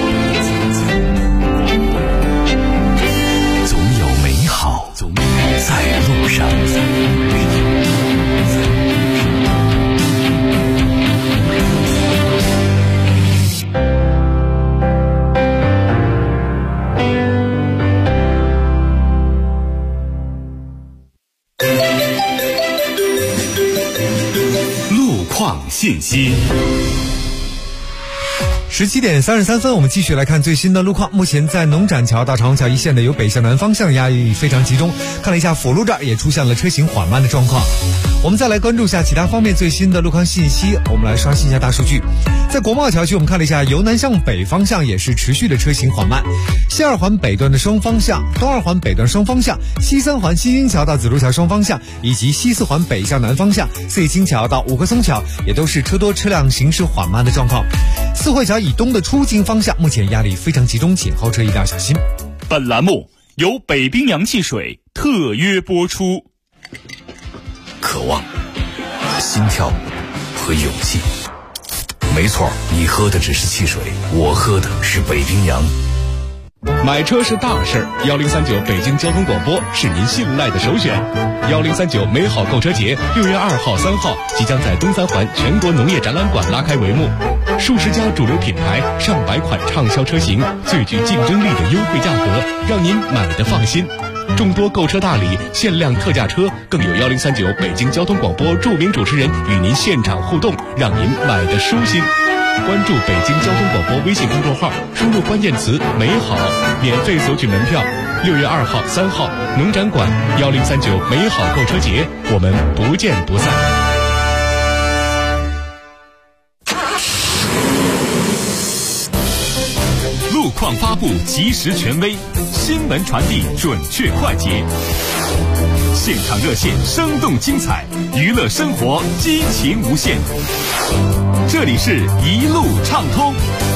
总有美好在路上。 路况信息。 17点33分，我们继续来看最新的路况。目前在农展桥到长虹桥一线的由北向南方向压力非常集中，看了一下辅路这儿也出现了车行缓慢的状况。我们再来关注一下其他方面最新的路况信息，我们来刷新一下大数据。在国贸桥区，我们看了一下由南向北方向也是持续的车行缓慢，西2环北段的双方向、东2环北段双方向、西3环新兴桥到紫竹桥双方向，以及西4环北向南方向四叶青桥到五棵松桥也都是车多车辆行驶缓慢的状况。四惠桥以东的出京方向目前压力非常集中，请后车一定要小心。 本栏目由北冰洋汽水特约播出。 渴望、心跳和勇气。没错，你喝的只是汽水，我喝的是北冰洋。 买车是大事，1039北京交通广播是您信赖的首选。1039美好购车节6月2号、3号即将在东三环全国农业展览馆拉开帷幕，数十家主流品牌、上百款畅销车型，最具竞争力的优惠价格，让您买得放心。众多购车大礼、限量特价车，更有1039北京交通广播著名主持人与您现场互动，让您买得舒心。关注北京交通广播微信公众号，输入关键词“美好”，免费索取门票。6月2号、3号，农展馆1039美好购车节，我们不见不散。 路况发布及时权威，新闻传递准确快捷，现场热线生动精彩，娱乐生活激情无限。这里是一路畅通。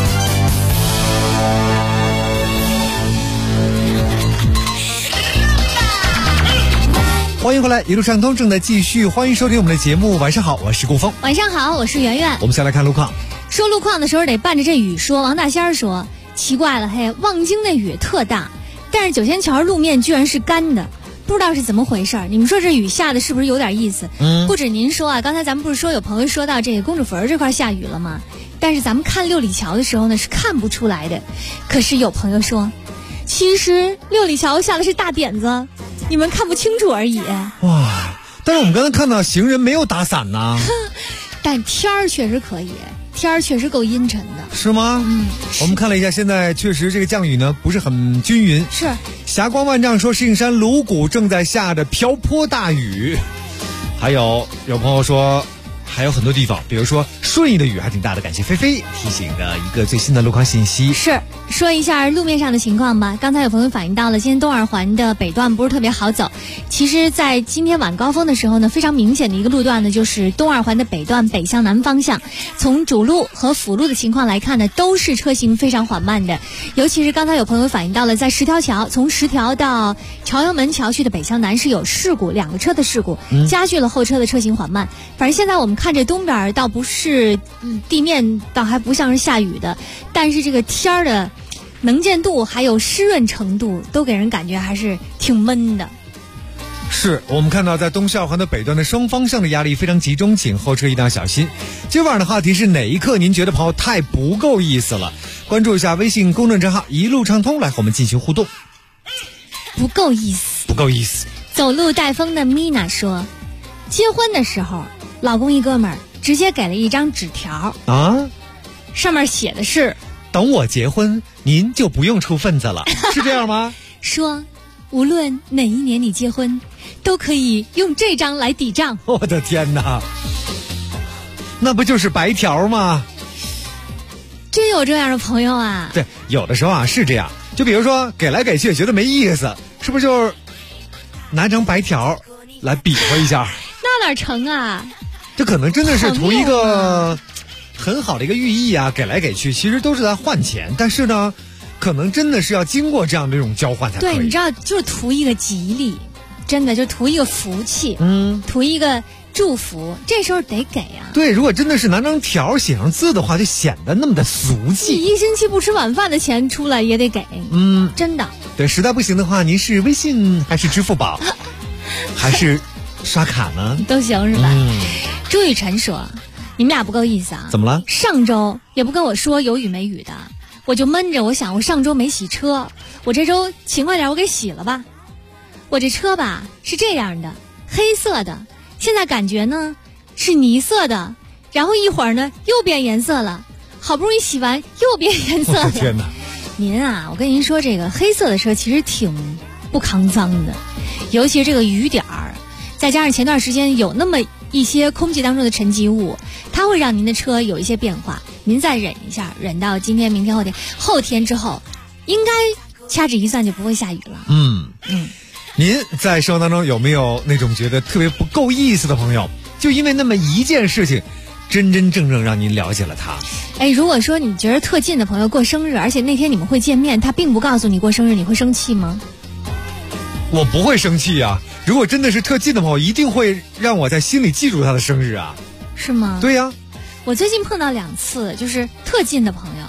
欢迎回来，一路畅通正在继续，欢迎收听我们的节目。晚上好，我是顾峰。 晚上好，我是圆圆。 我们先来看路况。 说路况的时候得伴着这雨说。王大仙儿说，奇怪了嘿，望京那雨特大，但是九仙桥路面居然是干的，不知道是怎么回事儿。你们说这雨下的是不是有点意思？不止您说啊，刚才咱们不是说有朋友说到这个公主坟这块下雨了吗？但是咱们看六里桥的时候呢是看不出来的。可是有朋友说，其实六里桥下的是大点子，你们看不清楚而已。 哇！但是我们刚才看到行人没有打伞呐。 但天儿确实可以，天儿确实够阴沉的。 是吗？我们看了一下，现在确实这个降雨呢不是很均匀。 是。 霞光万丈说石景山鲁谷正在下着瓢泼大雨。还有朋友说还有很多地方，比如说顺义的雨还挺大的，感谢菲菲提醒的一个最新的路况信息。 是，说一下路面上的情况吧。刚才有朋友反映到了，今天东二环的北段不是特别好走。其实在今天晚高峰的时候呢，非常明显的一个路段呢，就是东二环的北段北向南方向，从主路和辅路的情况来看呢，都是车行非常缓慢的。尤其是刚才有朋友反映到了，在十条桥，从十条到朝阳门桥区的北向南是有事故，2个车的事故，加剧了后车的车行缓慢。反正现在我们看这东边倒不是地面，倒还不像是下雨的，但是这个天儿的能见度还有湿润程度都给人感觉还是挺闷的。 是我们看到在东校环的北段的双方向的压力非常集中，请后车一定要小心。今晚的话题是哪一刻您觉得朋友太不够意思了？关注一下微信公众账号一路畅通，来和我们进行互动。 不够意思， 不够意思。 走路带风的米娜说，结婚的时候老公一哥们儿直接给了一张纸条啊， 上面写的是， 等我结婚您就不用出份子了。是这样吗？ 说无论哪一年你结婚都可以用这张来抵账。 我的天哪，那不就是白条吗？ 真有这样的朋友啊？ 对，有的时候啊是这样，就比如说给来给去觉得没意思，是不是就是拿张白条来比划一下？ 那哪成啊？ 这可能真的是图一个很好的一个寓意啊，给来给去其实都是在换钱，但是呢可能真的是要经过这样的一种交换才可以。 对，你知道就是图一个吉利，真的就图一个福气，图一个祝福，这时候得给啊。 对，如果真的是拿张条写上字的话，就显得那么的俗气。 你一星期不吃晚饭的钱出来也得给，真的。 对，实在不行的话，您是微信还是支付宝，还是刷卡呢？ 都行是吧？朱雨辰说，你们俩不够意思啊。 怎么了？ 上周也不跟我说有雨没雨的，我就闷着，我想我上周没洗车，我这周勤快点，我给洗了吧。我这车吧是这样的，黑色的，现在感觉呢是泥色的，然后一会儿呢又变颜色了，好不容易洗完又变颜色了。 天哪！ 您啊，我跟您说，这个黑色的车其实挺不抗脏的，尤其是这个雨点儿，再加上前段时间有那么一些空气当中的沉积物，它会让您的车有一些变化。您再忍一下，忍到今天、明天、后天之后，应该掐指一算就不会下雨了。 您在生活当中有没有那种觉得特别不够意思的朋友？就因为那么一件事情，真真正正让您了解了他。 哎，如果说你觉得特近的朋友过生日，而且那天你们会见面，他并不告诉你过生日，你会生气吗？ 我不会生气啊！如果真的是特近的朋友，一定会让我在心里记住他的生日啊。 是吗？ 对呀。 我最近碰到2次，就是特近的朋友，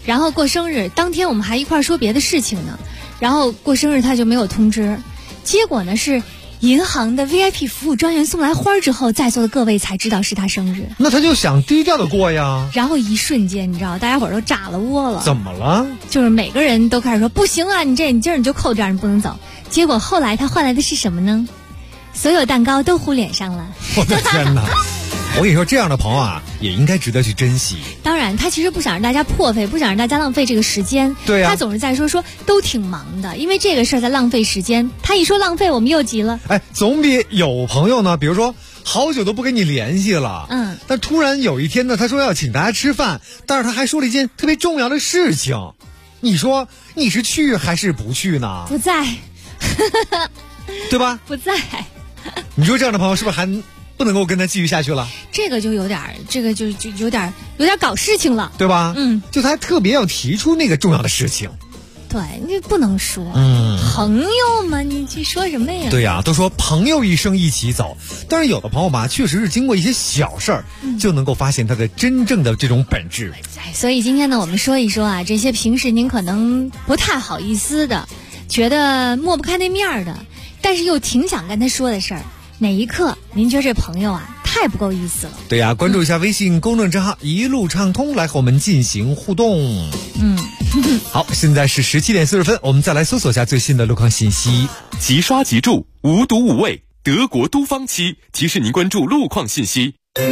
然后过生日当天我们还一块说别的事情呢，然后过生日他就没有通知，结果呢是银行的 VIP 服务专员送来花之后，在座的各位才知道是他生日。 那他就想低调的过呀。 然后一瞬间，你知道，大家伙儿都炸了窝了。 怎么了？ 就是每个人都开始说不行啊，你今儿你就扣这儿，你不能走。结果后来他换来的是什么呢？所有蛋糕都糊脸上了。 我的天哪！我跟你说，这样的朋友啊，也应该值得去珍惜。 当然，他其实不想让大家破费，不想让大家浪费这个时间。 对呀， 他总是在说都挺忙的，因为这个事儿在浪费时间。他一说浪费，我们又急了。 哎，总比有朋友呢，比如说好久都不跟你联系了，但突然有一天呢，他说要请大家吃饭，但是他还说了一件特别重要的事情。你说你是去还是不去呢？ 不在， 对吧？ 不在。 你说这样的朋友是不是还不能够跟他继续下去了？ 这个就有点，这个就有点搞事情了， 对吧？就他特别要提出那个重要的事情。 对，你不能说，朋友嘛，你去说什么呀？ 对呀，都说朋友一生一起走，但是有的朋友吧，确实是经过一些小事儿，就能够发现他的真正的这种本质。 所以今天呢，我们说一说啊，这些平时您可能不太好意思的，觉得抹不开那面的，但是又挺想跟他说的事儿，哪一刻您觉得这朋友啊太不够意思了？ 对呀，关注一下微信公众账号一路畅通，来和我们进行互动。好，现在是17点40分，我们再来搜索一下最新的路况信息。 即刷即住，无毒无味，德国都芳漆提示您关注路况信息。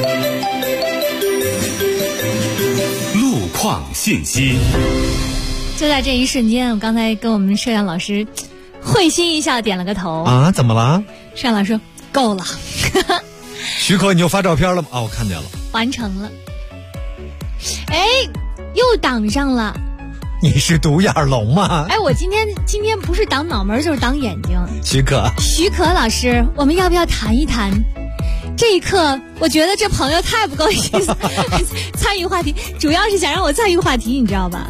路况信息。 就在这一瞬间，我刚才跟我们摄像老师会心一笑，点了个头。 啊，怎么了？ 摄像老师说够了。 许可，你又发照片了吗？啊，我看见了， 完成了。哎，又挡上了。 你是独眼龙吗？ 哎，我今天不是挡脑门就是挡眼睛。 许可老师，我们要不要谈一谈？这一刻，我觉得这朋友太不够意思，参与话题，主要是想让我参与话题，你知道吧？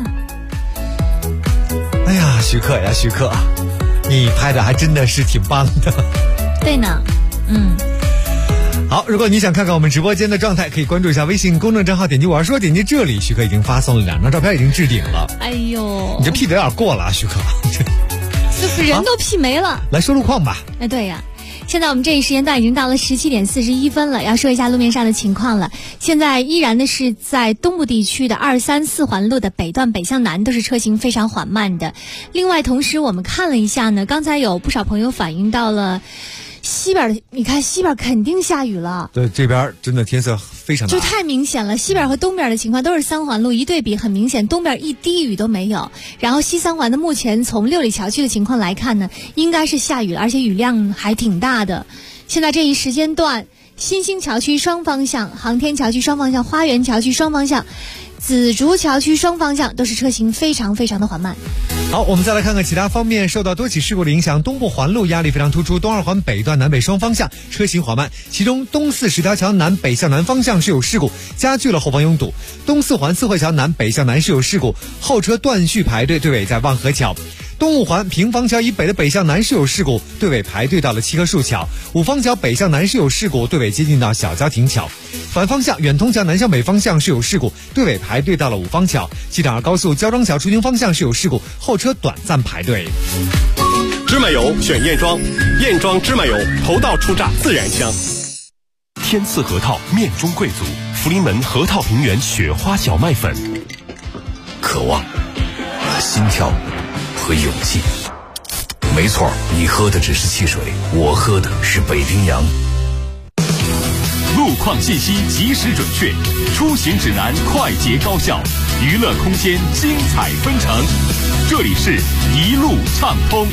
哎呀，许可，你拍的还真的是挺棒的。 对呢， 好，如果你想看看我们直播间的状态，可以关注一下微信公众账号，点击我要说，点击这里，许可已经发送了2张照片，已经置顶了。 哎呦， 你这 P 的有点过了啊，许可。 就是人都 P 没了。 来说路况吧。 哎，对呀。现在我们这一时间段已经到了17点41分了，要说一下路面上的情况了。现在依然的是在东部地区的2、3、4环路的北段北向南都是车行非常缓慢的。另外，同时我们看了一下呢，刚才有不少朋友反映到了西边的，你看西边肯定下雨了。 对，这边真的天色非常大， 就太明显了。西边和东边的情况都是3环路，一对比很明显，东边一滴雨都没有。然后西3环的目前从六里桥区的情况来看呢，应该是下雨了，而且雨量还挺大的。现在这一时间段，新兴桥区双方向、航天桥区双方向、花园桥区双方向、紫竹桥区双方向都是车行非常非常的缓慢。 好，我们再来看看其他方面。受到多起事故的影响，东部环路压力非常突出，东2环北段南北双方向车行缓慢，其中东410条桥南北向南方向是有事故，加剧了后方拥堵。东4环四惠桥南北向南是有事故，后车断续排队，队尾在望河桥。东5环平房桥以北的北向南是有事故，队尾排队到了七棵树桥。五方桥北向南是有事故，队尾接近到小交亭桥。反方向远通桥南向北方向是有事故，队尾排队到了五方桥。机场2高速焦庄桥出京方向是有事故，后车短暂排队。 芝麻油选燕庄，燕庄芝麻油头道出榨自然香。 天赐核桃面中贵族，福临门核桃平原雪花小麦粉。 渴望、心跳和勇气。没错，你喝的只是汽水，我喝的是北冰洋。 路况信息及时准确，出行指南快捷高效，娱乐空间精彩纷呈。这里是一路畅通。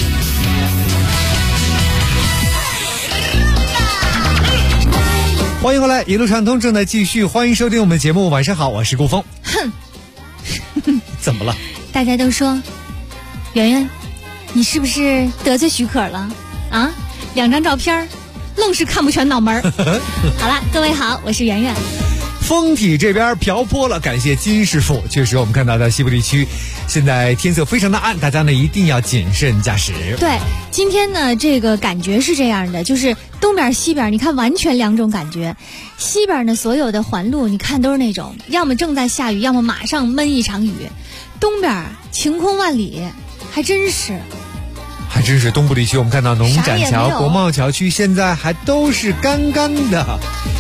欢迎回来，一路畅通正在继续，欢迎收听我们的节目。晚上好，我是顾峰。怎么了？ 大家都说，圆圆，你是不是得罪许可了啊？2张照片，愣是看不全脑门。好了，各位好，我是圆圆。 风体这边瓢泼了，感谢金师傅。确实，我们看到在西部地区，现在天色非常的暗，大家呢一定要谨慎驾驶。 对，今天呢这个感觉是这样的，就是东边西边，你看完全2种感觉。西边呢所有的环路，你看都是那种要么正在下雨，要么马上闷一场雨。 东边晴空万里，还真是东部地区，我们看到农展桥、国贸桥区现在还都是干干的。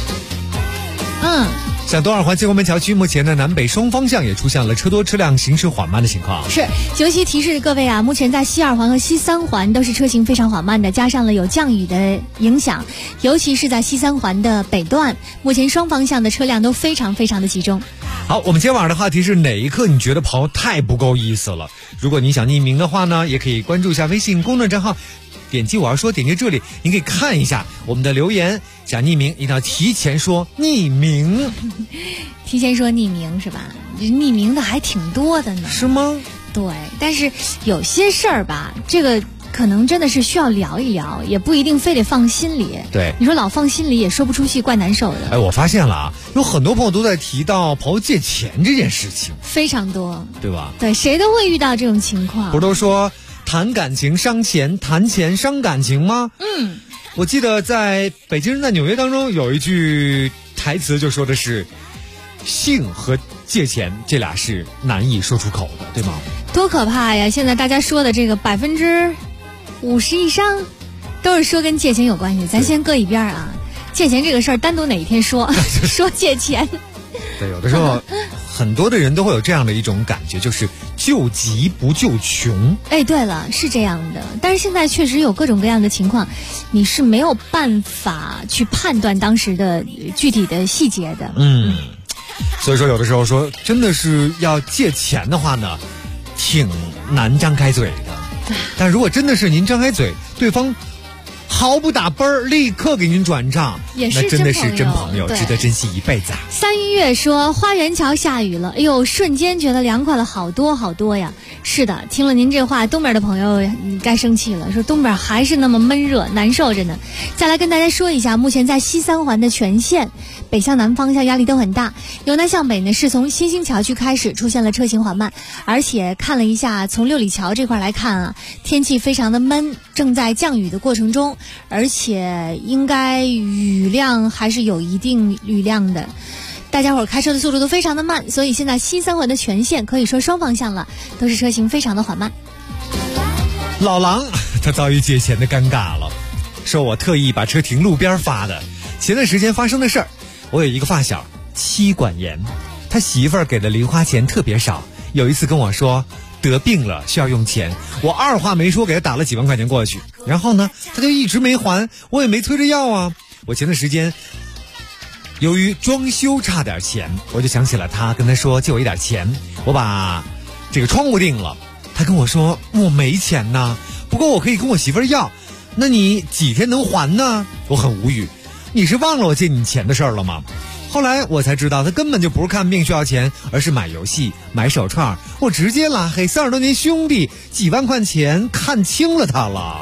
像东二环建国门桥区，目前的南北双方向也出现了车多车辆行驶缓慢的情况。 是，尤其提示各位啊，目前在西二环和西三环都是车行非常缓慢的，加上了有降雨的影响，尤其是在西三环的北段，目前双方向的车辆都非常非常的集中。 好，我们今天晚上的话题是哪一刻你觉得跑太不够意思了？如果你想匿名的话呢，也可以关注一下微信公众账号，点击我要说，点击这里，你可以看一下我们的留言。想匿名一定要提前说匿名， 提前说匿名是吧？匿名的还挺多的呢。 是吗？ 对，但是有些事儿吧，这个可能真的是需要聊一聊，也不一定非得放心里。 对， 你说老放心里也说不出去，怪难受的。 我发现了啊，有很多朋友都在提到朋友借钱这件事情， 非常多， 对吧？ 对，谁都会遇到这种情况。 不是都说谈感情伤钱，谈钱伤感情吗？我记得在北京人在纽约当中有一句台词就说的是，性和借钱这俩是难以说出口的，对吗？ 多可怕呀！现在大家说的这个50%以上都是说跟借钱有关系，咱先搁一边啊。借钱这个事儿单独哪一天说说借钱。 对，有的时候很多的人都会有这样的一种感觉，就是救急不救穷。 对了，是这样的，但是现在确实有各种各样的情况，你是没有办法去判断当时的具体的细节的。 所以说有的时候说真的是要借钱的话呢，挺难张开嘴的。但如果真的是您张开嘴，对方毫不打啵儿，立刻给您转账， 也是那真的是真朋友， 对值得珍惜一辈子。 3月说花园桥下雨了，哎呦，瞬间觉得凉快了好多好多呀。是的，听了您这话，东边的朋友你该生气了，说东边还是那么闷热难受着呢。再来跟大家说一下，目前在西三环的全线北向南方向压力都很大，由南向北呢是从新兴桥区开始出现了车行缓慢，而且看了一下从六里桥这块来看啊，天气非常的闷，正在降雨的过程中，而且应该雨量还是有一定雨量的。大家伙儿开车的速度都非常的慢，所以现在西三环的全线可以说双方向了，都是车行非常的缓慢。 老狼他遭遇借钱的尴尬了，说我特意把车停路边发的。前段时间发生的事儿，我有一个发小妻管严，他媳妇儿给的零花钱特别少，有一次跟我说得病了需要用钱，我二话没说给他打了几万块钱过去，然后呢他就一直没还，我也没催着要啊。我前段时间由于装修差点钱，我就想起了他，跟他说借我一点钱，我把这个窗户定了。他跟我说我没钱呐，不过我可以跟我媳妇儿要，那你几天能还呢？我很无语，你是忘了我借你钱的事儿了吗？后来我才知道他根本就不是看病需要钱，而是买游戏买手串，我直接拉黑，30多年兄弟几万块钱看清了他了。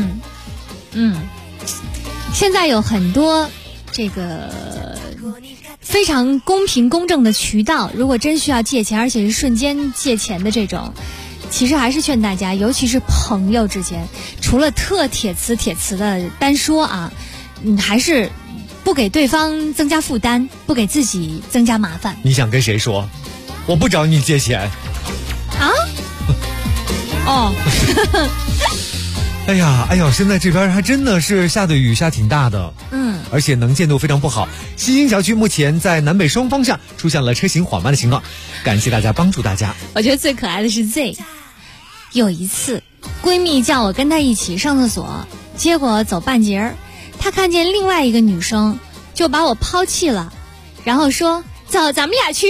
现在有很多这个非常公平公正的渠道，如果真需要借钱，而且是瞬间借钱的这种，其实还是劝大家，尤其是朋友之间，除了特铁磁的单说啊，还是不给对方增加负担，不给自己增加麻烦。 你想跟谁说？我不找你借钱啊？哦。 哎呀，现在这边还真的是下的雨下挺大的，而且能见度非常不好。新兴桥区目前在南北双方向出现了车行缓慢的情况，感谢大家帮助大家。 我觉得最可爱的是 Z， 有一次闺蜜叫我跟她一起上厕所，结果走半截儿，她看见另外一个女生就把我抛弃了，然后说走咱们俩去。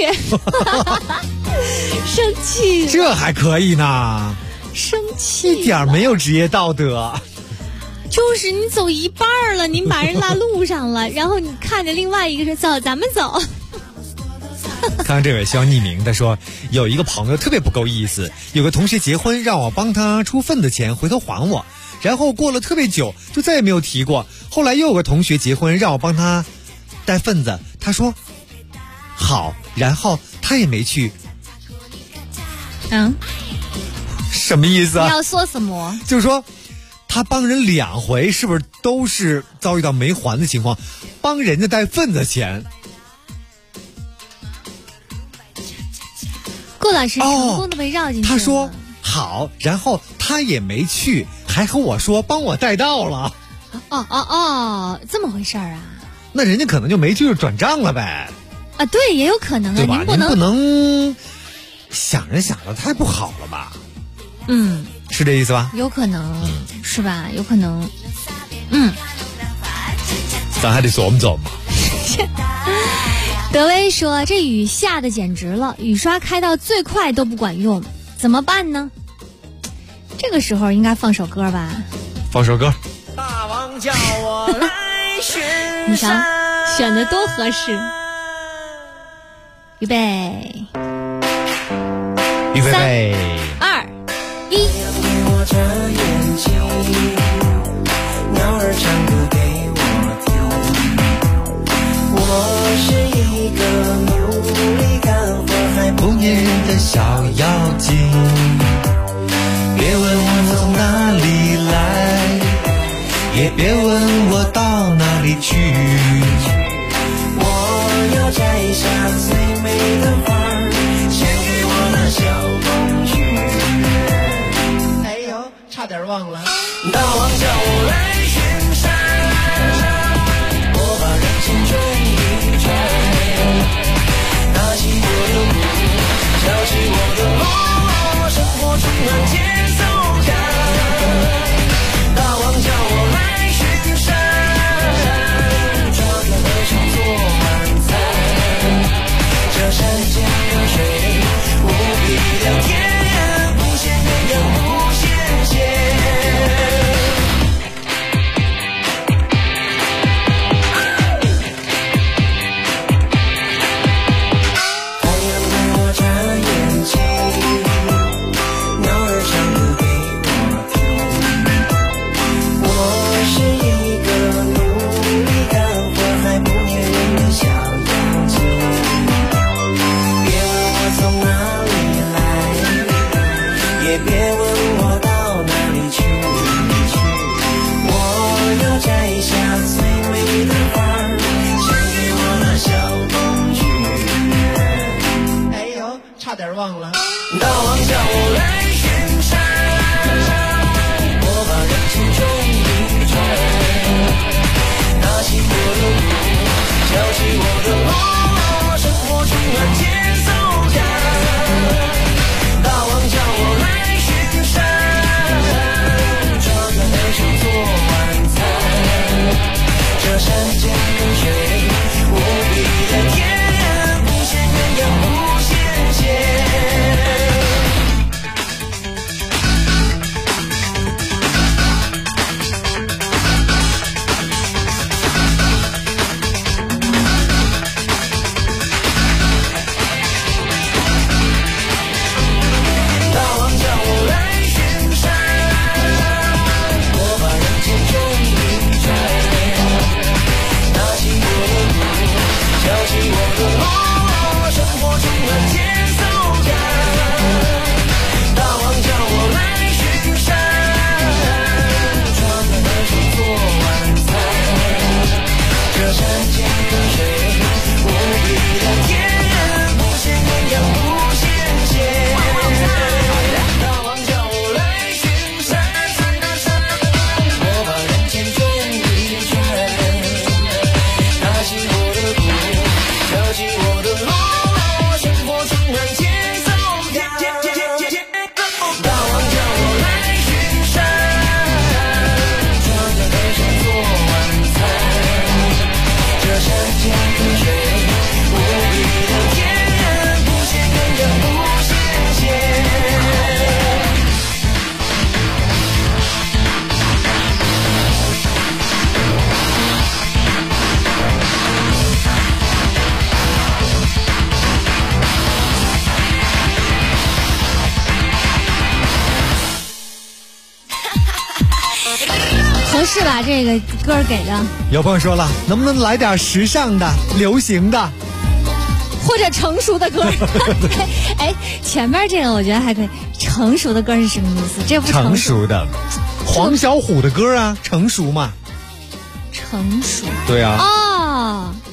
生气， 这还可以呢， 生气一点没有职业道德。 就是你走一半了，您把人拉路上了，然后你看着另外一个说走咱们走。 看看这位需要匿名的说，有一个朋友特别不够意思，有个同学结婚让我帮他出份子钱回头还我，然后过了特别久就再也没有提过。后来又有个同学结婚让我帮他带份子，他说好，然后他也没去。什么意思啊？ 你要说什么？ 就是说他帮人2回，是不是都是遭遇到没还的情况？帮人家带份子钱。 过了，是成功的被绕进去了。 他说好，然后他也没去，还和我说帮我带到了。 这么回事啊？ 那人家可能就没去转账了呗。 啊，对，也有可能啊， 对吧？ 您不能想着想的太不好了吧？是这意思吧？ 有可能，是吧？有可能， 咱还得琢磨琢磨。 德威说：“这雨下的简直了，雨刷开到最快都不管用，怎么办呢？”这个时候应该放首歌吧？ 放首歌。 大王叫我来巡你瞧，选的多合适。预备预备 3、2、1。 我这眼睛，鸟儿唱歌给我听。我是一个努力干活还不粘人的小妖精。别问我从哪里来，也别问我到哪里去。我要摘下最美的花儿，献给我的小公举。哎呦，差点忘了，大王叫我来巡山，我把人生转一转，拿起我的鼓，敲起我的锣，生活充满节奏感。大王叫我来巡山，抓个和尚做晚餐，这山间的水无比亮天，不羡鸳鸯不羡仙。太阳对我眨眼睛，鸟儿唱歌给我听。我是一个努力干活还不粘人的小妖精。别问我从哪里来，也别问我到哪里去。我要摘下最美的花儿，献给我的小公举。哎呦，差点忘了，大王叫我来巡山，我把人生转一转，拿起我的鼓，敲起我的锣，生活充满节奏感。大王叫我来巡山，抓个和尚做晚餐，这山间的水无比的甜，不羡鸳鸯不羡仙。大王叫我来巡山，我把人间转一转，拿起我的鼓，敲起我的锣，生活充满节奏感。大王叫我来巡山，抓个和尚做晚餐，这山间的水无比的甜，不羡鸳鸯不羡仙。大王叫我来巡山，我把人间转一转，拿起我的鼓，敲起我的锣，生活充满节奏感。大王叫我来巡山，抓个和尚做晚餐，这山间的水无比的甜，不羡鸳鸯不羡仙。 合适吧？这个歌给的， 有朋友说了，能不能来点时尚的、流行的？ 或者成熟的歌。哎，前面这个我觉得还可以。成熟的歌是什么意思？这不成熟的，黄小琥的歌啊，成熟嘛。 成熟。 对啊。 哦，那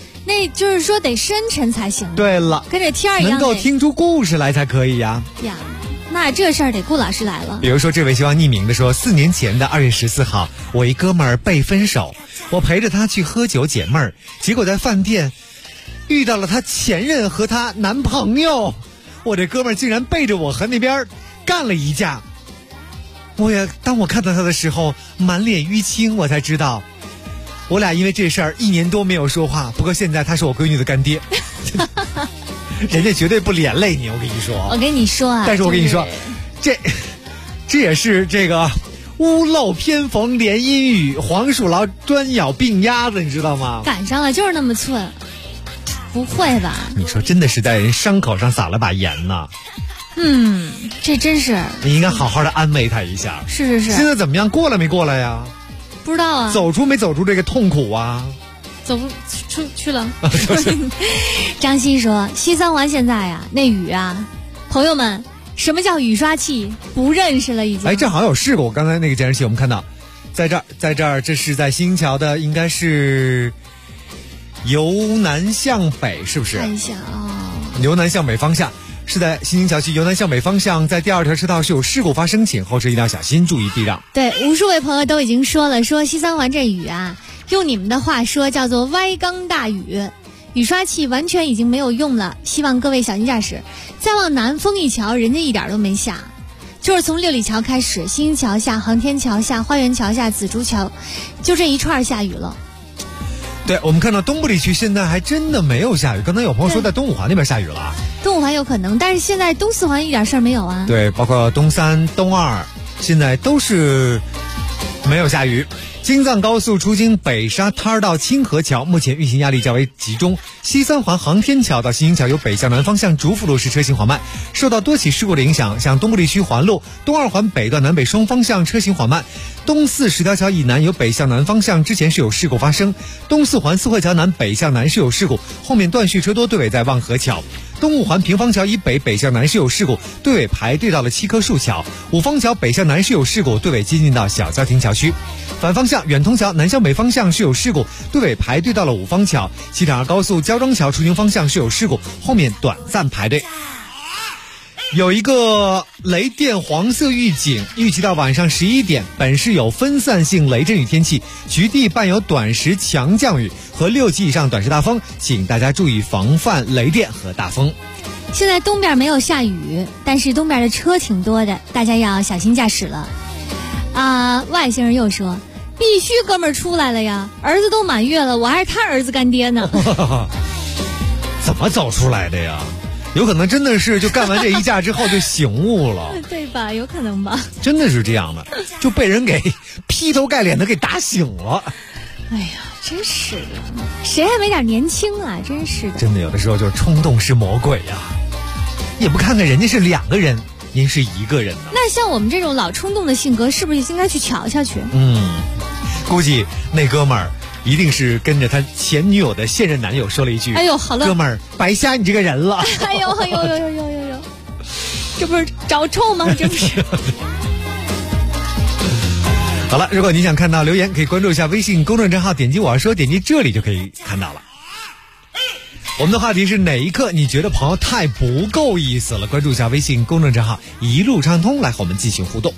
以就是说得深沉才行。 对了， 跟这天儿一样， 能够听出故事来才可以呀。 呀，那这事儿得顾老师来了。 比如说，这位希望匿名的说，4年前的2月14号，我一哥们儿被分手，我陪着他去喝酒解闷儿，结果在饭店遇到了他前任和他男朋友，我这哥们儿竟然背着我和那边干了一架。当我看到他的时候，满脸淤青，我才知道，我俩因为这事儿1年多没有说话。不过现在他是我闺女的干爹，人家绝对不连累你，我跟你说。 我跟你说啊， 但是我跟你说，这也是这个屋漏偏逢连阴雨，黄鼠狼专咬病鸭子，你知道吗？ 赶上了，就是那么寸。不会吧？ 你说真的是在人伤口上撒了把盐呢。 这真是。 你应该好好的安慰他一下。 是。 现在怎么样？过来没过来呀？ 不知道啊。 走出没走出这个痛苦啊？ 走不出去了。张鑫说，西三环现在啊，那雨啊，朋友们，什么叫雨刷器？不认识了已经。 这好像有试过。刚才那个监视器我们看到，在这儿，这是在新桥的，应该是由南向北，是不是？ 看一下啊。 由南向北方向。是在新兴桥区由南向北方向，在第2条车道是有事故发生，请后车一定要小心，注意避让。 对，无数位朋友都已经说了，说西三环这雨啊，用你们的话说叫做歪缸大雨，雨刷器完全已经没有用了，希望各位小心驾驶。再往南丰益桥，人家一点都没下，就是从六里桥开始，新兴桥下、航天桥下、花园桥下、紫竹桥，就这一串下雨了。 对，我们看到东部地区现在还真的没有下雨，刚才有朋友说在东五环那边下雨了。 东五环有可能，但是现在东四环一点事儿没有啊。 对，包括东3、东2，现在都是没有下雨。京藏高速出京北沙滩到清河桥，目前运行压力较为集中。西三环航天桥到新兴桥由北向南方向主辅路是车行缓慢，受到多起事故的影响，像东部地区环路东2环北段南北双方向车行缓慢。东410条桥以南由北向南方向之前是有事故发生，东4环四惠桥南北向南是有事故，后面断续车多，队尾在望河桥。东5环平房桥以北北向南是有事故，队尾排队到了7棵树桥。五方桥北向南是有事故，队尾接近到小交亭桥区。反方向远通桥南向北方向是有事故，队尾排队到了五方桥。7.2高速焦庄桥出京方向是有事故，后面短暂排队。有一个雷电黄色预警，预计到晚上11点，本市有分散性雷阵雨天气，局地伴有短时强降雨和6级以上短时大风，请大家注意防范雷电和大风。 现在东边没有下雨，但是东边的车挺多的，大家要小心驾驶了。外星人又说，必须哥们儿出来了呀，儿子都满月了，我还是他儿子干爹呢。 怎么走出来的呀？有可能真的是就干完这一架之后就醒悟了。 对吧？有可能吧。 真的是这样的，就被人给劈头盖脸的给打醒了。 哎呀，真是的，谁还没点年轻啊？真是的。 真的有的时候就是冲动是魔鬼呀，也不看看人家是2个人，您是1个人呢。 那像我们这种老冲动的性格，是不是应该去瞧瞧去？ 估计那哥们儿一定是跟着他前女友的现任男友说了一句：“ 哎呦，好了， 哥们儿，白瞎你这个人了。” 哎呦，这不是找臭吗？这不是。 好了，如果你想看到留言，可以关注一下微信公众账号，点击我要说，点击这里就可以看到了。我们的话题是哪一刻你觉得朋友太不够意思了？关注一下微信公众账号一路畅通，来和我们进行互动。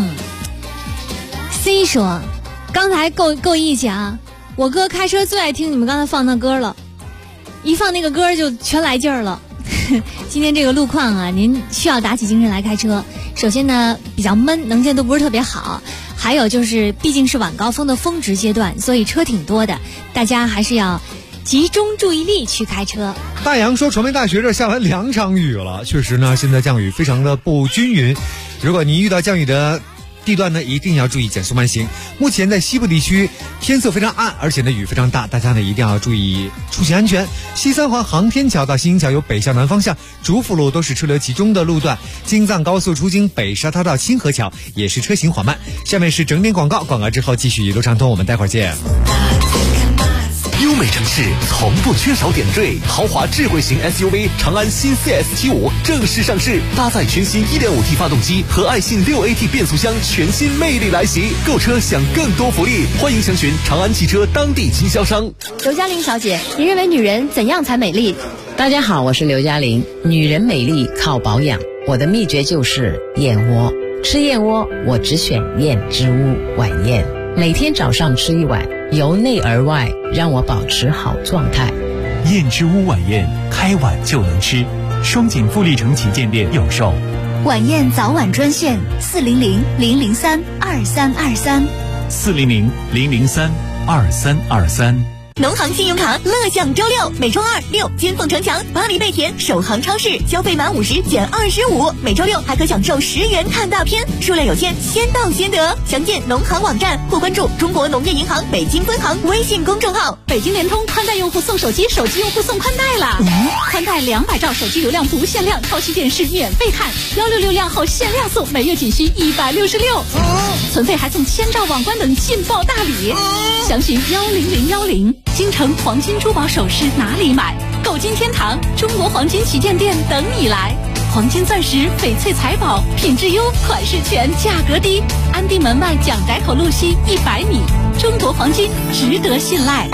C 说，刚才够义气啊！我哥开车最爱听你们刚才放那歌了，一放那个歌就全来劲儿了。今天这个路况啊，您需要打起精神来开车。首先呢，比较闷，能见度不是特别好，还有就是毕竟是晚高峰的峰值阶段，所以车挺多的，大家还是要集中注意力去开车。 大洋说，传媒大学这下完2场雨了，确实呢，现在降雨非常的不均匀。如果你遇到降雨的地段呢，一定要注意减速慢行。目前在西部地区天色非常暗，而且呢雨非常大，大家呢一定要注意出行安全。西三环航天桥到新兴桥由北向南方向主辅路都是车流集中的路段，京藏高速出京北沙滩到清河桥也是车行缓慢。下面是整点广告，广告之后继续一路畅通，我们待会儿见。 优美城市从不缺少点缀，豪华智慧型 SUV 长安新 CS75正式上市，搭载全新 1.5T 发动机和爱信 6AT 变速箱，全新魅力来袭。购车享更多福利，欢迎详询长安汽车当地经销商。 刘嘉玲小姐，您认为女人怎样才美丽？ 大家好，我是刘嘉玲。女人美丽靠保养，我的秘诀就是燕窝。吃燕窝，我只选燕之屋晚宴，每天早上吃1碗，由内而外让我保持好状态。 燕之屋晚宴，开碗就能吃，双井富力城旗舰店有售。 晚宴早晚专线 400-003-2323，400-003-2323。 农行信用卡乐享周6，每周2、6金凤城墙、巴黎贝甜、首航超市消费满50减25，每周6还可享受10元看大片，数量有限，先到先得。详见农行网站或关注中国农业银行北京分行微信公众号。 北京联通宽带用户送手机，手机用户送宽带啦！宽带200兆手机流量不限量，超级电视免费看，166量后限量送，每月仅需166，存费还送1000兆网关等劲爆大礼，详询10010。京城黄金珠宝首饰哪里买？购金天堂中国黄金旗舰店等你来。黄金钻石、翡翠财宝，品质优，款式全，价格低。安定门外蒋宅口路西100米，中国黄金值得信赖。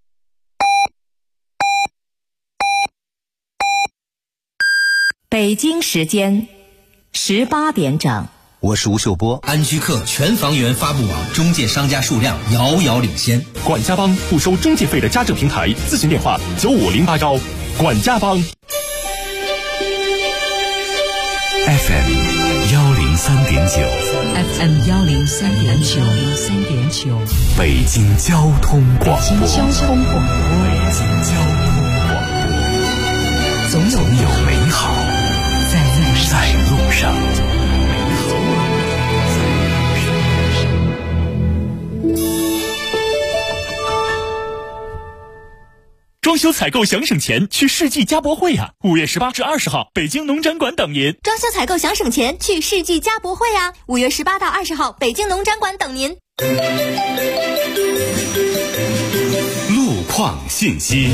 北京时间18点整。 我是吴秀波。 安居客全房源发布网中介商家数量遥遥领先。 管家帮不收中介费的家政平台，咨询电话9508招。管家帮。 FM 103.9，FM 103.9， 北京交通广播， 北京交通广播， 总有美好在路上。 装修采购想省钱，去世纪家博会啊！5月18至20号，北京农展馆等您。 装修采购想省钱，去世纪家博会啊！5月18到20号，北京农展馆等您。 路况信息。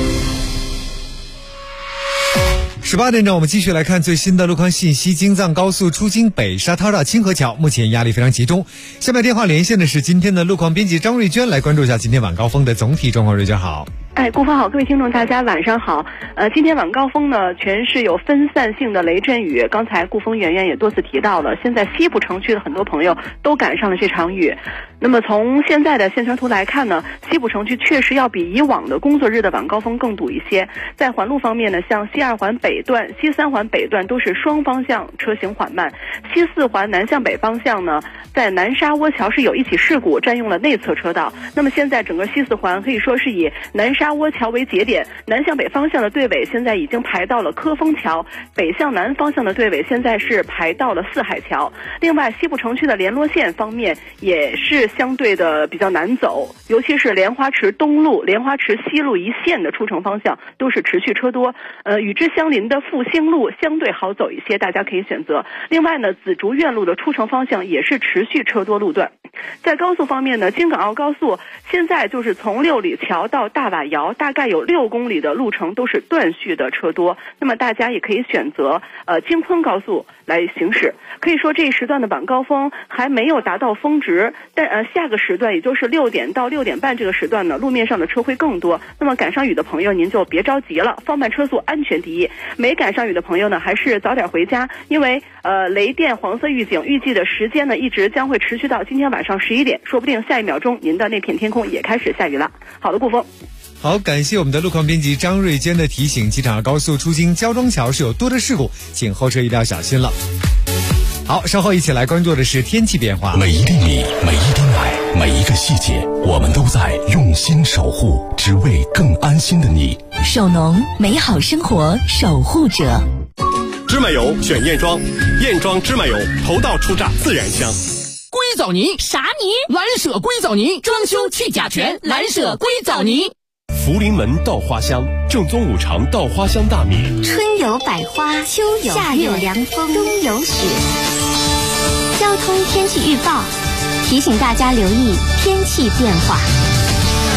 18点整，我们继续来看最新的路况信息。京藏高速出京北沙滩到清河桥，目前压力非常集中。下面电话连线的是今天的路况编辑张瑞娟，来关注一下今天晚高峰的总体状况。瑞娟好。 顾峰好，各位听众大家晚上好。今天晚高峰呢，全是有分散性的雷阵雨。刚才顾峰圆圆也多次提到了，现在西部城区的很多朋友都赶上了这场雨。那么从现在的线圈图来看呢，西部城区确实要比以往的工作日的晚高峰更堵一些。在环路方面呢，像西2环北段、西3环北段都是双方向车行缓慢，西4环南向北方向呢，在南沙窝桥是有一起事故，占用了内侧车道。那么现在整个西4环可以说是以南沙窝桥为节点，南向北方向的队尾现在已经排到了科丰桥，北向南方向的队尾现在是排到了四海桥。另外西部城区的联络线方面也是相对的比较难走，尤其是莲花池东路、莲花池西路一线的出城方向都是持续车多。与之相邻的复兴路相对好走一些，大家可以选择。另外呢，紫竹院路的出城方向也是持续车多路段。在高速方面呢，京港澳高速现在就是从六里桥到大瓦窑，大概有6公里的路程都是断续的车多。那么大家也可以选择京昆高速来行驶。可以说这一时段的晚高峰还没有达到峰值，但下个时段也就是6点到6点半这个时段呢，路面上的车会更多。那么赶上雨的朋友您就别着急了，放慢车速，安全第一。没赶上雨的朋友呢，还是早点回家，因为雷电黄色预警预计的时间呢，一直将会持续到今天晚上11点，说不定下一秒钟您的那片天空也开始下雨了。好的，顾峰。 好，感谢我们的路况编辑张瑞坚的提醒。机场高速出京焦庄桥是有多的事故，请后车一定要小心了。好，稍后一起来关注的是天气变化。 每一粒米，每一滴奶，每一个细节，我们都在用心守护，只为更安心的你。 首农，美好生活守护者。 芝麻油选燕庄，燕庄芝麻油头道出榨自然香。 硅藻泥啥泥？蓝舍硅藻泥，装修去甲醛，蓝舍硅藻泥。 福临门稻花香，正宗五常稻花香大米。 春有百花，秋有夏有凉风，冬有雪。交通天气预报提醒大家留意天气变化。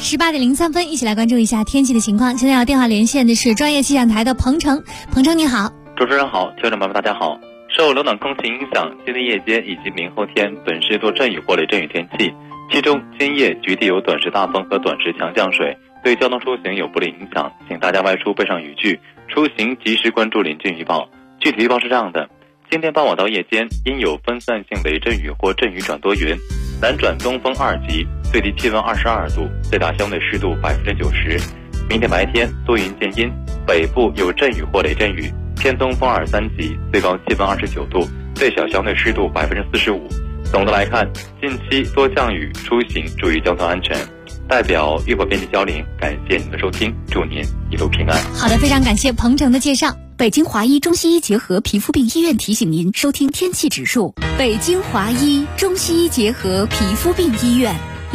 18:03，一起来关注一下天气的情况。现在要电话连线的是专业气象台的彭程，彭程你好。 主持人好，听众朋友们大家好。受冷暖空气影响，今天夜间以及明后天本市多阵雨或雷阵雨天气，其中今夜局地有短时大风和短时强降水，对交通出行有不利影响，请大家外出备上雨具，出行及时关注临近预报。具体预报是这样的：今天傍晚到夜间因有分散性雷阵雨或阵雨转多云，南转东风2级，最低气温22度，最大相对湿度90%。明天白天多云见阴，北部有阵雨或雷阵雨，偏东风2、3级，最高气温29度，最小相对湿度45%。总的来看，近期多降雨，出行注意交通安全。代表预报编辑焦玲，感谢您的收听，祝您一路平安。 好的，非常感谢彭程的介绍。 北京华医中西医结合皮肤病医院提醒您收听天气指数。北京华医中西医结合皮肤病医院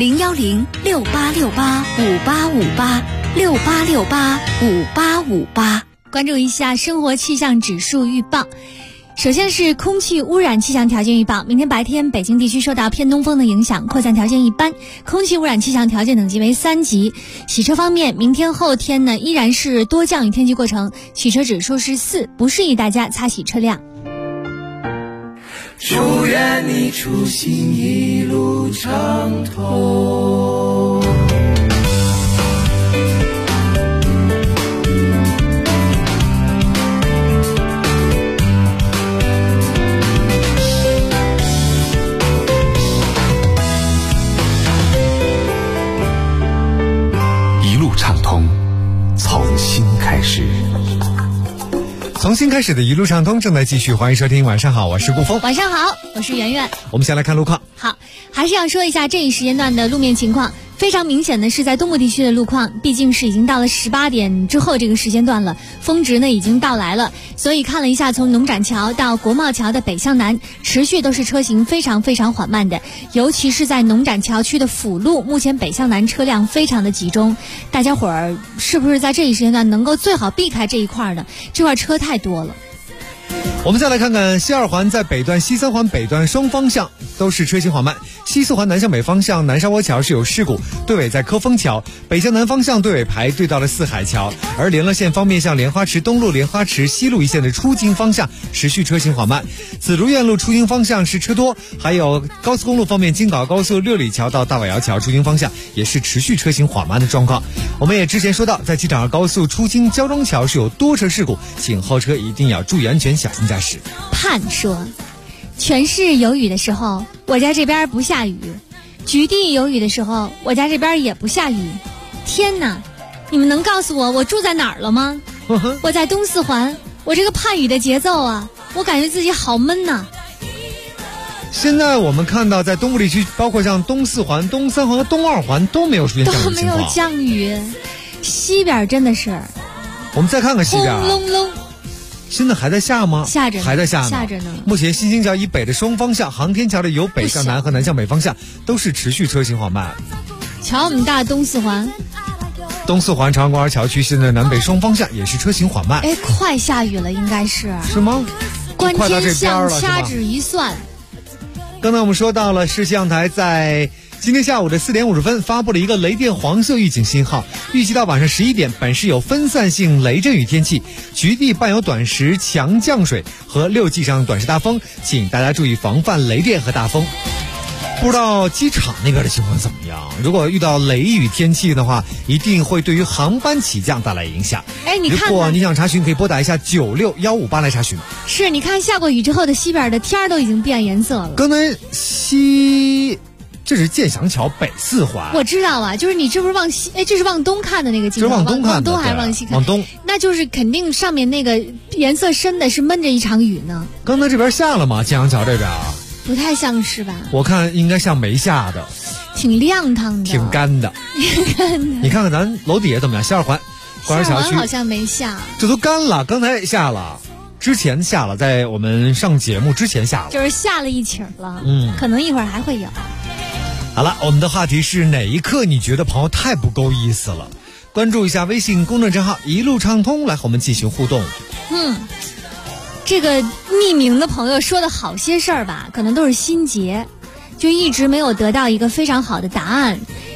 ，010-6868-5858，6868-5858。 关注一下生活气象指数预报。首先是空气污染气象条件预报，明天白天北京地区受到偏东风的影响，扩散条件一般，空气污染气象条件等级为3级。洗车方面，明天后天呢依然是多降雨天气过程，洗车指数是4，不适宜大家擦洗车辆。 祝愿你出行一路畅通。 畅通，从新开始。 从新开始的一路畅通正在继续，欢迎收听。晚上好，我是顾峰。 晚上好，我是圆圆。 我们先来看路况。 好，还是要说一下这一时间段的路面情况。非常明显的是在东部地区的路况，毕竟是已经到了18点之后这个时间段了，峰值呢已经到来了，所以看了一下，从农展桥到国贸桥的北向南，持续都是车行非常非常缓慢的，尤其是在农展桥区的辅路，目前北向南车辆非常的集中。大家伙儿是不是在这一时间段能够最好避开这一块呢？这块车太多了。 我们再来看看西2环在北段、西3环北段双方向都是车行缓慢。西4环南向北方向南沙窝桥是有事故，队尾在科丰桥，北向南方向队尾排队到了四海桥。而联乐线方面，向莲花池东路、莲花池西路一线的出京方向持续车行缓慢。紫竹院路出京方向是车多，还有高速公路方面，京港高速六里桥到大瓦窑桥出京方向也是持续车行缓慢的状况。我们也之前说到，在机场高速出京焦庄桥是有多车事故，请后车一定要注意安全，小心驾驶。 盼说全市有雨的时候，我家这边不下雨；局地有雨的时候，我家这边也不下雨。天哪，你们能告诉我住在哪儿了吗？我在东4环，我这个盼雨的节奏啊，我感觉自己好闷呐。 现在我们看到在东部地区，包括像东4环、东3环和东2环都没有出现降雨情况， 都没有降雨。西边真的是， 我们再看看西边， 轰隆隆。 现在还在下吗？ 下着呢， 还在下呢， 下着呢。 目前新兴桥以北的双方向，航天桥的由北向南和南向北方向都是持续车行缓慢。 瞧我们大东4环， 东4环长安公园桥区现在南北双方向也是车行缓慢。 哎，快下雨了，应该是。 是吗？ 观天象掐指一算。 刚才我们说到了，市气象台在今天下午的4点50分发布了一个雷电黄色预警信号，预计到晚上11点，本市有分散性雷阵雨天气，局地伴有短时强降水和6级以上短时大风，请大家注意防范雷电和大风。不知道机场那边的情况怎么样？如果遇到雷雨天气的话，一定会对于航班起降带来影响。 哎，你看， 如果你想查询，可以拨打一下96158来查询。 是，你看下过雨之后的西边的天都已经变颜色了。 刚才这是建祥桥北4环， 我知道啊，就是你这不是往西，哎，这是往东看的那个镜头， 往东看的， 往东还是往西看？ 往东， 那就是肯定上面那个颜色深的是闷着一场雨呢。 刚才这边下了吗？建祥桥这边不太像是吧？ 我看应该像没下的， 挺亮堂的， 挺干的。你看看咱楼底下怎么样？西2环官园桥区好像没下， 这都干了，刚才下了。之前下了，在我们上节目之前下了， 就是下了一起了，可能一会儿还会有。 好了，我们的话题是哪一刻你觉得朋友太不够意思了？关注一下微信公众账号一路畅通，来和我们进行互动。 这个匿名的朋友说的好些事儿吧，可能都是心结，就一直没有得到一个非常好的答案。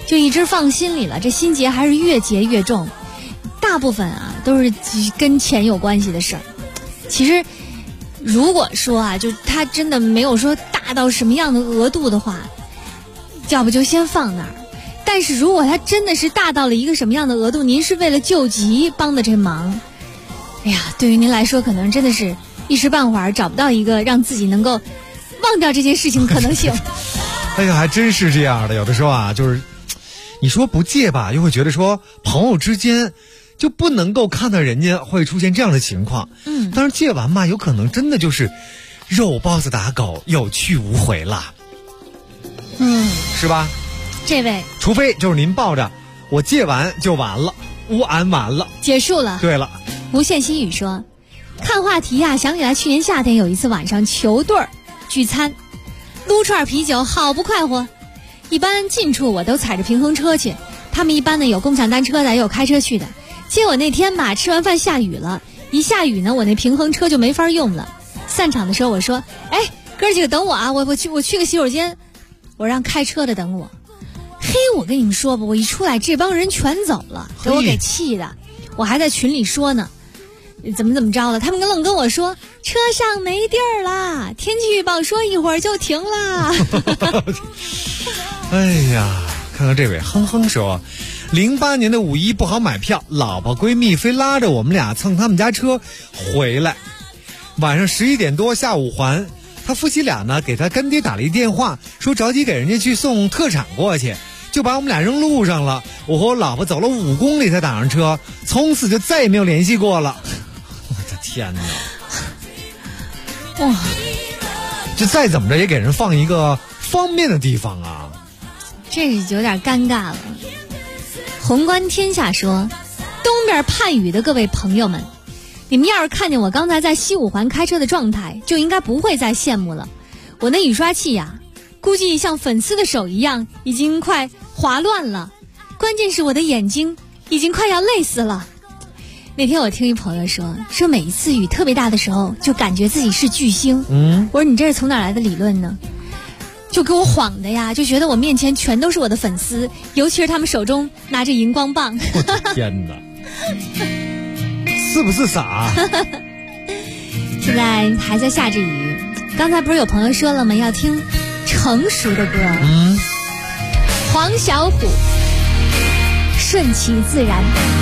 就一直放心里了，这心结还是越结越重。大部分啊都是跟钱有关系的事儿。其实如果说啊，就他真的没有说大到什么样的额度的话，要不就先放那儿。但是如果他真的是大到了一个什么样的额度，您是为了救急帮的这忙，哎呀，对于您来说可能真的是一时半会儿找不到一个让自己能够忘掉这件事情的可能性。 哎呀，还真是这样的。有的时候啊，就是你说不借吧，又会觉得说朋友之间就不能够看到人家会出现这样的情况。但是借完嘛，有可能真的就是肉包子打狗，有去无回了。是吧？ 这位， 除非就是您抱着我借完就完了，乌安完了， 结束了。 对了， 无限心语说，看话题呀，想起来去年夏天有一次晚上球队聚餐，撸串啤酒，好不快活。一般近处我都踩着平衡车去，他们一般呢有共享单车的，也有开车去的。结果那天吧，吃完饭下雨了，一下雨呢，我那平衡车就没法用了。散场的时候我说，哎，哥几个等我啊，我去个洗手间，我让开车的等我。嘿，我跟你们说吧，我一出来这帮人全走了，给我给气的。我还在群里说呢，怎么着了，他们愣跟我说车上没地儿啦，天气预报说一会儿就停啦。 哎呀，看看这位哼哼说，08年的5·1不好买票，老婆闺蜜非拉着我们俩蹭他们家车回来，晚上11点多下午还，他夫妻俩呢给他干爹打了一电话，说着急给人家去送特产过去，就把我们俩扔路上了。我和我老婆走了5公里才打上车，从此就再也没有联系过了。我的天哪！哇，就再怎么着也给人放一个方便的地方啊， 这是有点尴尬了。宏观天下说，东边盼雨的各位朋友们，你们要是看见我刚才在西五环开车的状态，就应该不会再羡慕了。我那雨刷器呀，估计像粉丝的手一样，已经快滑乱了。关键是我的眼睛已经快要累死了。那天我听一朋友说每一次雨特别大的时候，就感觉自己是巨星。我说你这是从哪来的理论呢？就给我晃的呀，就觉得我面前全都是我的粉丝，尤其是他们手中拿着荧光棒。 我的天哪！是不是傻？ 现在还在下着雨，刚才不是有朋友说了吗？要听成熟的歌。黄小琥，顺其自然。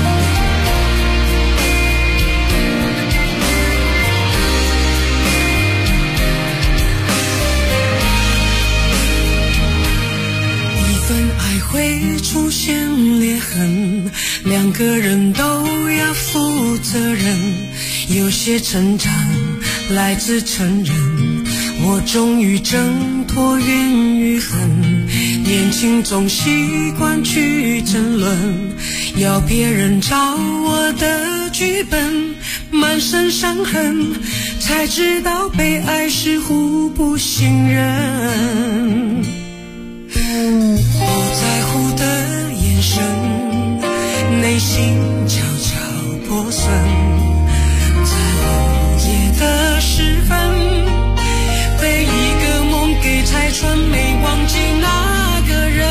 会出现裂痕，两个人都要负责任。有些成长来自承认，我终于挣脱怨与恨。年轻总习惯去争论，要别人照我的剧本，满身伤痕，才知道被爱是互不信任。不在乎的眼神，内心悄悄破损，在午夜的时分，被一个梦给拆穿，没忘记那个人。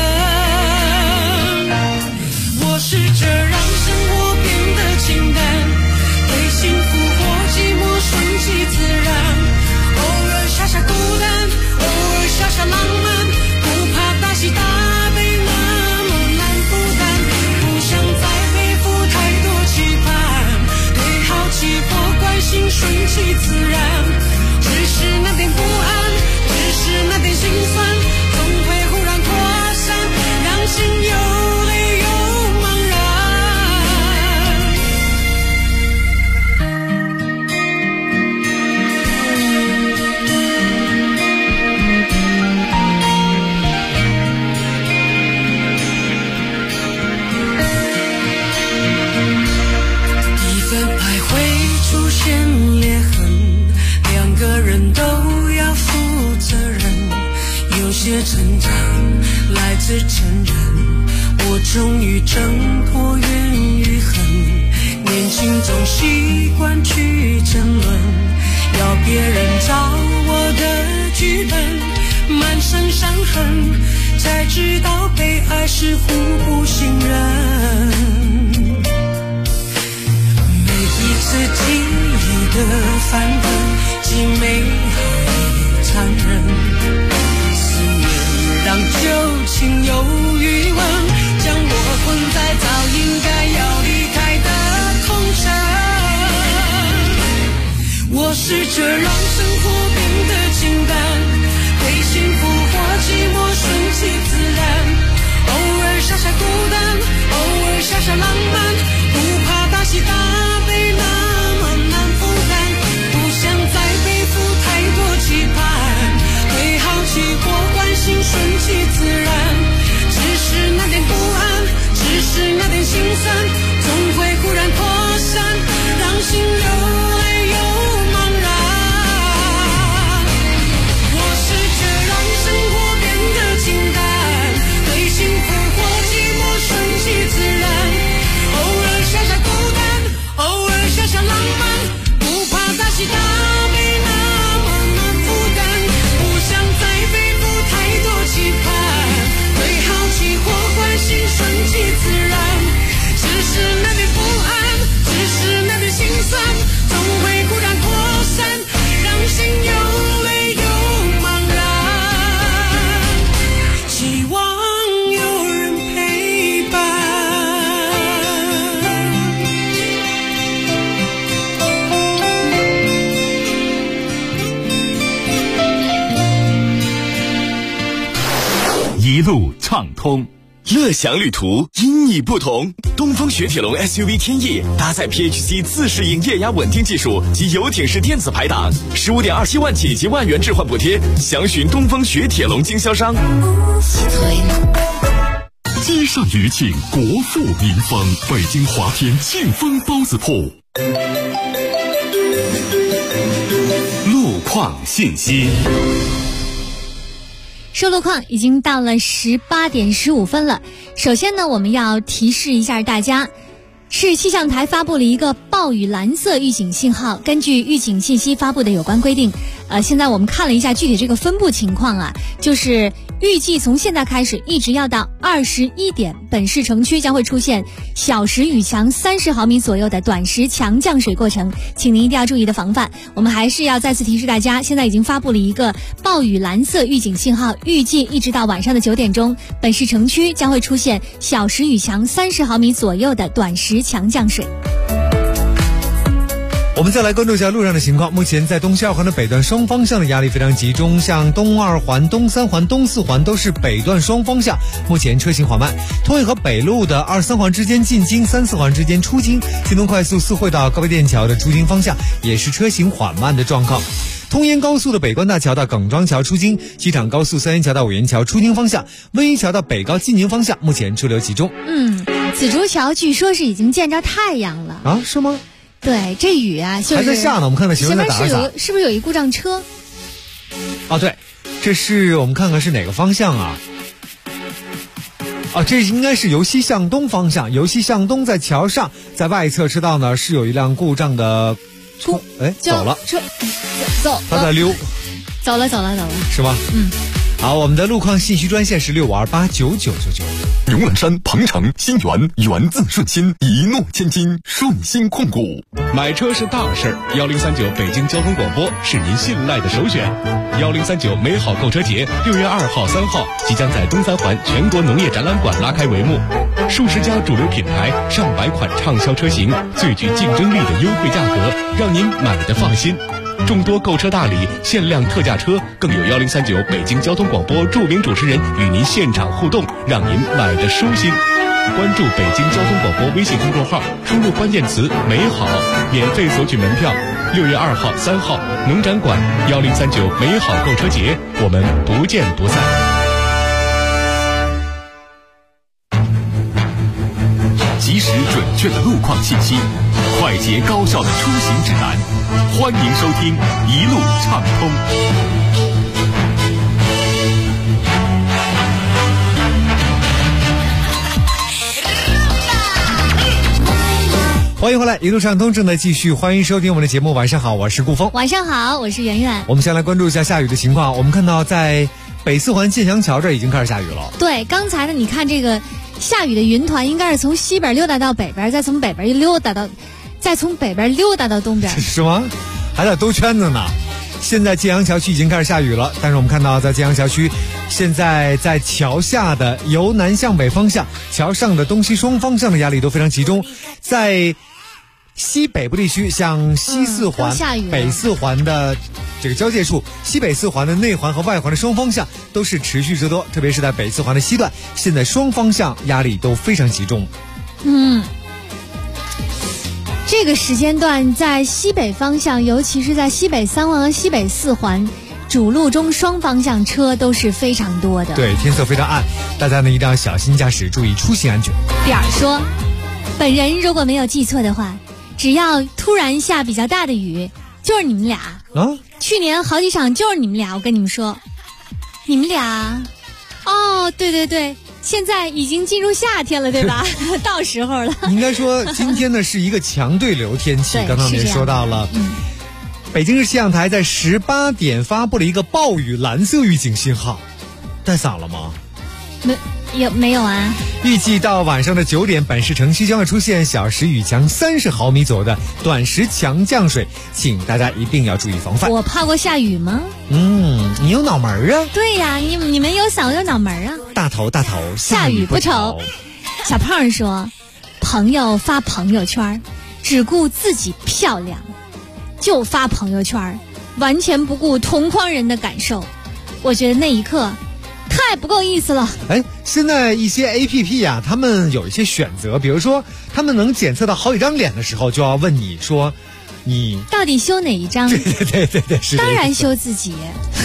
我试着让生活变得清淡，对幸福或寂寞顺其自然，偶尔傻傻孤单，偶尔傻傻浪漫，不怕大喜大悲那么难负担，不想再背负太多期盼，对好奇或关心顺其自然，只是那点不安，只是那点心酸，总会忽然扩散，让心又累又茫然。一份爱会出现裂痕，两个人都要负责任。有些成长来自承认，我终于挣脱怨与恨。年轻总习惯去争论，要别人照我的剧本，满身伤痕， 才知道被爱是互不信任。每一次记忆的翻滚，既美好也残忍。思念让旧情有余温，将我困在早应该要离开的空城。我试着让生活变得清淡，对幸福或寂寞顺其自然，偶尔傻傻孤单，偶尔傻傻浪漫，不怕大喜大悲那么难负担，不想再背负太多期盼，对好奇或关心顺其自然，只是那点不安，只是那点心酸，总会忽然扩散，让心流泪又茫然。我试着让生活变得清淡，对幸福或寂寞顺其自然，偶尔傻傻孤单，偶尔傻傻浪漫，不怕大喜大悲那么难负担，不想再背负太多期盼，对好奇或关心顺其自然，只是那点不安，只是那点心酸，总会忽然扩散，让心又累又茫然，希望有人陪伴。 一路畅通。 乐享旅途因你不同，东风雪铁龙 SUV 天翼搭载 PHC 自适应液压稳定技术及游艇式电子排档，15.27万起及万元置换补贴，详询东风雪铁龙经销商。 街上余庆，国富民丰，北京华天庆丰包子铺。路况信息。 说路况已经到了18点15分了。首先呢，我们要提示一下大家，市气象台发布了一个暴雨蓝色预警信号。根据预警信息发布的有关规定，现在我们看了一下具体这个分布情况啊，就是预计从现在开始一直要到21点，本市城区将会出现小时雨强30毫米左右的短时强降水过程，请您一定要注意的防范。我们还是要再次提示大家，现在已经发布了一个暴雨蓝色预警信号，预计一直到晚上的9点钟，本市城区将会出现小时雨强30毫米左右的短时强降水。 我们再来关注一下路上的情况。目前在东西二环的北段双方向的压力非常集中，像东二环、东三环、东四环都是北段双方向，目前车行缓慢。通惠河北路的23环之间进京、34环之间出京，京东快速四惠到高碑店桥的出京方向也是车行缓慢的状况。通燕高速的北关大桥到耿庄桥出京，机场高速三元桥到五元桥出京方向，温榆桥到北高进宁方向目前车流集中。 紫竹桥据说是已经见着太阳了啊？是吗？ 对，这雨啊，就是还在下呢。我们看到行人在打伞， 是不是有一故障车？ 哦，对，这是我们看看是哪个方向啊？这应该是由西向东方向。由西向东，在桥上，在外侧车道呢是有一辆故障的走了， 走， 他在溜， 走了， 是吗？好，我们的路况信息专线是65289999。 牛栏山、鹏程、新源，源自顺心，一诺千金，顺心控股。 买车是大事儿，1039北京交通广播是您信赖的首选。1039美好购车节6月2号、3号即将在东三环全国农业展览馆拉开帷幕，数十家主流品牌、上百款畅销车型，最具竞争力的优惠价格，让您买得放心。众多购车大礼、限量特价车，更有1039北京交通广播著名主持人与您现场互动，让您买得舒心。关注北京交通广播微信公众号，输入关键词美好，免费索取门票。6月2号、3号农展馆1039美好购车节，我们不见不散。 及时准确的路况信息，快捷高效的出行指南，欢迎收听一路畅通。 欢迎回来，一路畅通正在继续，欢迎收听我们的节目。晚上好，我是顾峰。 晚上好，我是圆圆。 我们先来关注一下下雨的情况。我们看到在北四环建祥桥这已经开始下雨了。 对，刚才呢，你看这个下雨的云团应该是从西边溜达到北边，再从北边从北边溜达到东边。 是吗？还在兜圈子呢。现在建阳桥区已经开始下雨了，但是我们看到在建阳桥区，现在在桥下的由南向北方向，桥上的东西双方向的压力都非常集中，在西北部地区，像西四环、北四环的这个交界处，西北四环的内环和外环的双方向都是持续车多，特别是在北四环的西段，现在双方向压力都非常集中。 这个时间段在西北方向，尤其是在西北三环和西北四环主路中，双方向车都是非常多的。 对，天色非常暗，大家呢一定要小心驾驶，注意出行安全。 点儿说，本人如果没有记错的话，只要突然下比较大的雨，就是你们俩啊。去年好几场就是你们俩，我跟你们说，你们俩，哦，对对对。现在已经进入夏天了，对吧？到时候了。 应该说，今天呢是一个强对流天气。刚刚我们也说到了，北京市气象台在18点发布了一个暴雨蓝色预警信号，带伞了吗？ 没有啊？ 预计到晚上的9点，本市城区将会出现小时雨强30毫米左右的短时强降水，请大家一定要注意防范。 我怕过下雨吗？ 你有脑门啊？ 对呀，你们有伞，我有脑门啊。 大头下雨不愁。小胖说，朋友发朋友圈，只顾自己漂亮，就发朋友圈，完全不顾同框人的感受。我觉得那一刻太不够意思了。 现在一些 APP 呀，他们有一些选择，比如说他们能检测到好几张脸的时候，就要问你说，你到底修哪一张？ 对，是。 当然修自己。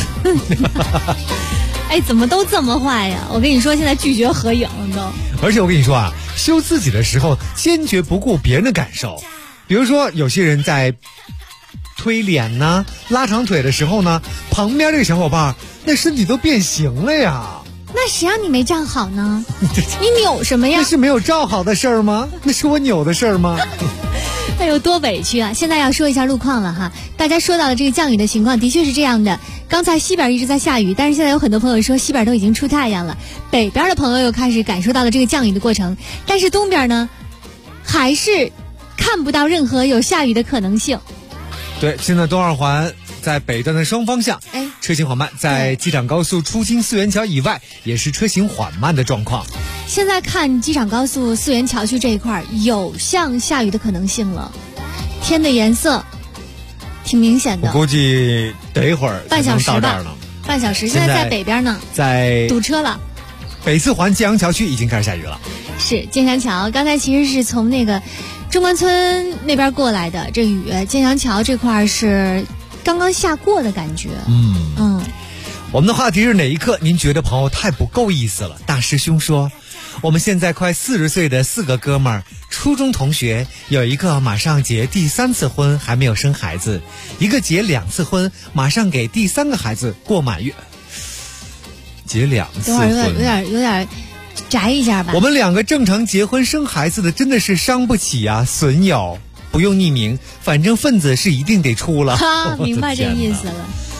怎么都这么坏呀？我跟你说，现在拒绝合影都。 而且我跟你说啊，修自己的时候坚决不顾别人的感受。比如说有些人在推脸呢、拉长腿的时候呢，旁边这个小伙伴那身体都变形了呀。 那谁让你没站好呢？你扭什么呀？ 那是没有照好的事儿吗？那是我扭的事儿吗？ 哎呦，多委屈啊！现在要说一下路况了哈。大家说到的这个降雨的情况，的确是这样的。刚才西边一直在下雨，但是现在有很多朋友说西边都已经出太阳了，北边的朋友又开始感受到了这个降雨的过程，但是东边呢，还是看不到任何有下雨的可能性。 对，现在东二环在北段的双方向，车行缓慢，在机场高速出京四元桥以外，也是车行缓慢的状况。 现在看机场高速四元桥区这一块有像下雨的可能性了，天的颜色挺明显的。 我估计得一会儿半小时到这儿吧，半小时。现在在北边呢， 在堵车了。 北四环建阳桥区已经开始下雨了。 是建阳桥，刚才其实是从那个中关村那边过来的，这雨建阳桥这块是刚刚下过的感觉。 我们的话题是哪一刻您觉得朋友太不够意思了？大师兄说，我们现在快40岁的4个哥们儿，初中同学，有一个马上结第3次婚还没有生孩子，一个结2次婚马上给第3个孩子过满月。结2次婚有点宅一下吧。 我们2个正常结婚生孩子的真的是伤不起啊，损友不用匿名，反正份子是一定得出了。 明白这意思了。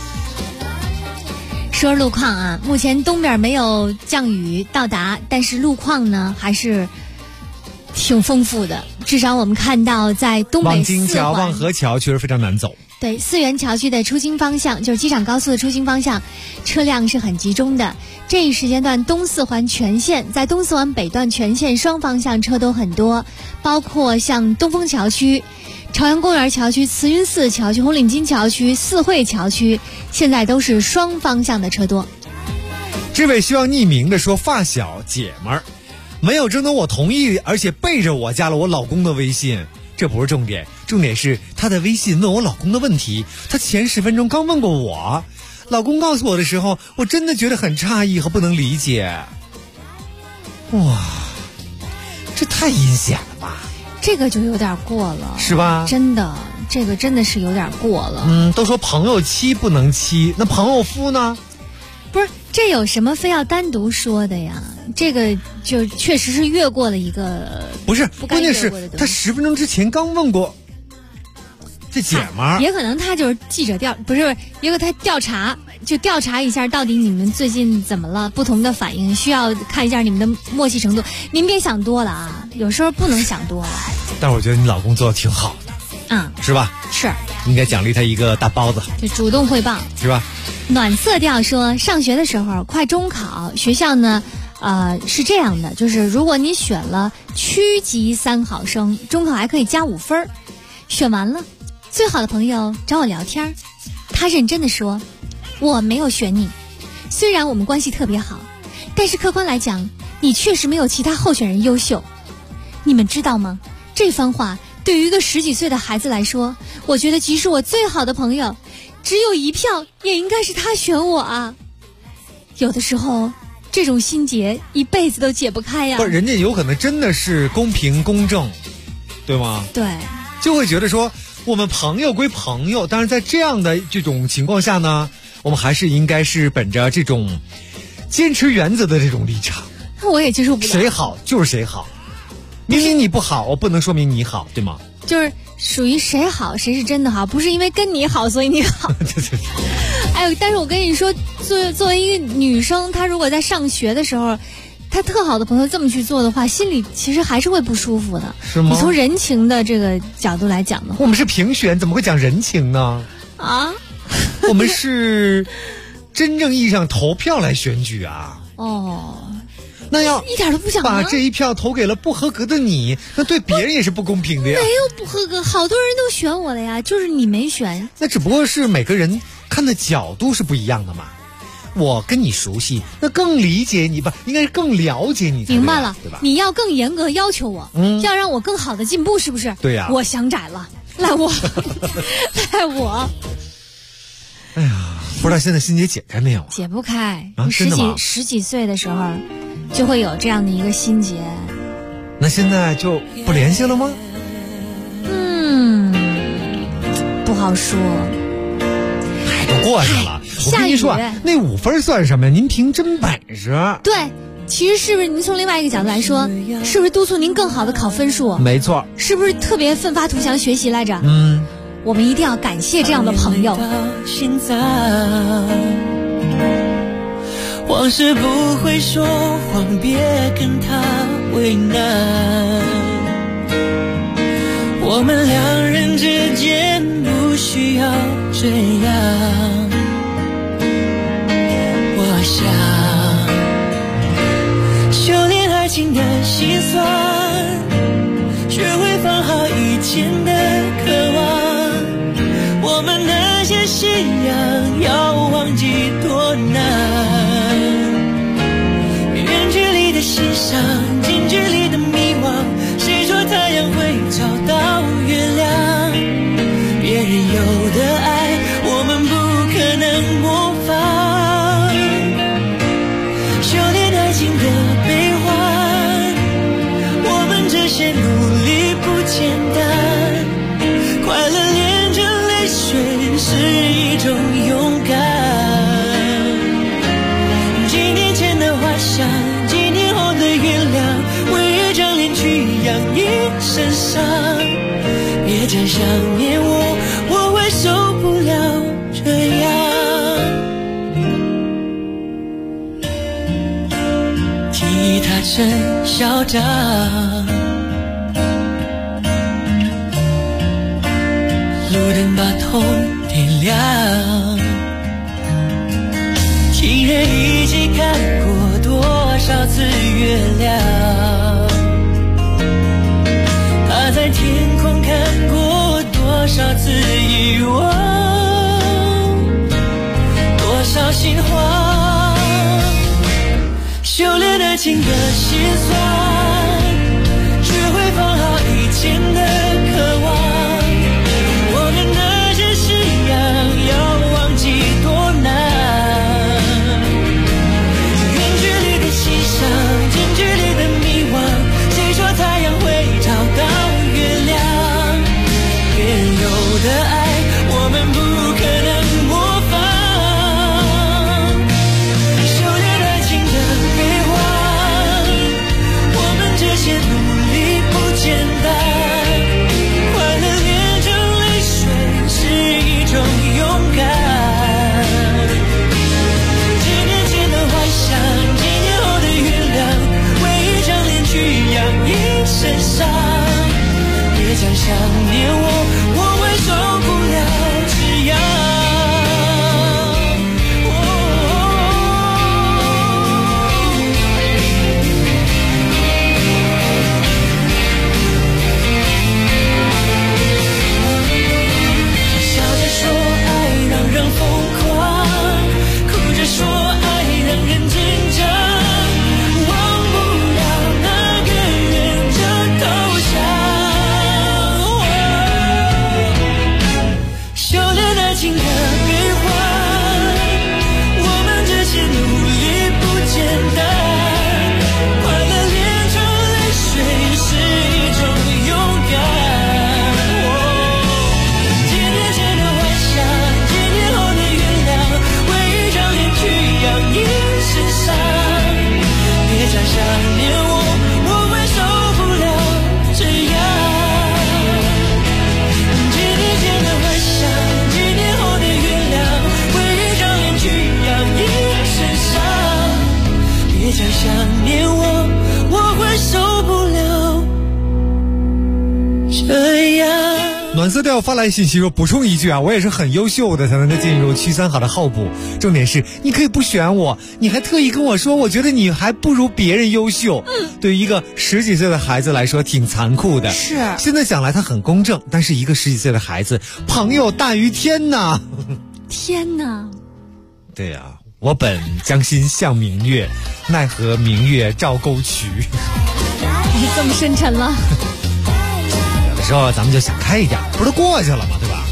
说路况啊，目前东边没有降雨到达，但是路况呢还是挺丰富的。至少我们看到在东北望京桥、望河桥确实非常难走。 对，四元桥区的出京方向，就是机场高速的出京方向，车辆是很集中的。这一时间段，东四环全线，在东四环北段全线双方向车都很多，包括像东风桥区、朝阳公园桥区、慈云寺桥区、红领巾桥区、四惠桥区，现在都是双方向的车多。 这位希望匿名的说，发小姐们儿没有征得我同意，而且背着我加了我老公的微信。这不是重点，重点是他的微信问我老公的问题，他前10分钟刚问过我，老公告诉我的时候，我真的觉得很诧异和不能理解。哇，这太阴险了吧？ 这个就有点过了， 是吧？ 真的，这个真的是有点过了。 都说朋友妻不能欺，那朋友夫呢？ 不是，这有什么非要单独说的呀？这个就确实是越过了一个不是，关键是他10分钟之前刚问过这姐们儿， 也可能他就是记者不是，也有他调查， 就调查一下到底你们最近怎么了，不同的反应需要看一下你们的默契程度。您别想多了啊，有时候不能想多了。 但是我觉得你老公做的挺好的，是吧？ 是， 应该奖励他一个大包子， 就主动汇报， 是吧？ 暖色调说，上学的时候快中考，学校呢是这样的，就是如果你选了区级3好生，中考还可以加5分，选完了最好的朋友找我聊天，他认真的说，我没有选你，虽然我们关系特别好，但是客观来讲，你确实没有其他候选人优秀。你们知道吗？这番话对于一个10几岁的孩子来说，我觉得即使我最好的朋友只有1票，也应该是他选我啊。有的时候这种心结一辈子都解不开呀。 不是，人家有可能真的是公平公正，对吗？ 对， 就会觉得说我们朋友归朋友，但是在这样的这种情况下呢，我们还是应该是本着这种坚持原则的这种立场。 我也接受不了， 谁好就是谁好，明明你不好，我不能说明你好，对吗？ 就是属于谁好谁是真的好，不是因为跟你好所以你好。哎呦，但是我跟你说，作为一个女生，她如果在上学的时候，她特好的朋友这么去做的话，心里其实还是会不舒服的。 是吗？ 你从人情的这个角度来讲的话， 我们是评选，怎么会讲人情呢？ 啊， 我们是真正意义上投票来选举啊。 哦。 那要一点都不想把这一票投给了不合格的你，那对别人也是不公平的呀。 没有不合格，好多人都选我了呀，就是你没选。 那只不过是每个人看的角度是不一样的嘛。我跟你熟悉，那更理解你吧，应该是更了解你才对。 明白了， 对吧？ 你要更严格要求我，要让我更好的进步，是不是？ 对呀。 我想窄了，赖我，赖我。 哎呀，不知道现在心结解开没有？ 解不开啊，真的吗？ 十几岁的时候就会有这样的一个心结。 那现在就不联系了吗？ 不好说。 哎，都过去了。我跟你说，那5分算什么呀？您凭真本事。 对，其实是不是您从另外一个角度来说，是不是督促您更好的考分数？ 没错。 是不是特别奋发图强学习来着？我们一定要感谢这样的朋友。 往事不会说谎，别跟他为难。我们2人之间不需要这样。我想修炼爱情的心酸，学会放好以前的渴望。我们那些信仰要忘记多难。远距离的欣赏，近距离的迷惘，谁说太阳会找到月亮？别人有的爱我们不可能模仿。修炼爱情的悲欢，我们这些努力不简单。快乐连着泪水是一种勇敢。几年前的花香，几年后的原谅，为一张脸去养一身伤。别再想念我，我会受不了这样。替他真嚣张，路灯把痛点亮。情人一起看过多少次月亮，他在天空看过多少次遗忘，多少心慌。修炼爱情的心酸，学会放好以前的渴望。我们那些信仰要忘记多难。近距离的迷惘，谁说太阳会找到月亮？别人有的爱我们不可能模仿。修炼爱情的悲欢，我想念我会受不了这样。笑着说爱让人疯狂，哭着说爱让人紧张。情的闭环，我们这些努力不简单，快乐炼成泪水是一种勇敢。几年前的幻想，几年后的原谅，为一张脸去养你身上。别再想念我会受不了这样。几年前的幻想，别再想念我会受不了这样。 暖色调发来信息说，补充一句啊，我也是很优秀的才能够进入区3好的候补，重点是你可以不选我，你还特意跟我说我觉得你还不如别人优秀。对于一个10几岁的孩子来说挺残酷的， 是现在想来他很公正，但是一个10几岁的孩子，朋友大于天呐。 天哪， 对呀，我本将心向明月，奈何明月照沟渠。 你这么深沉了。 有的时候咱们就想开一点，不是过去了吗？对吧？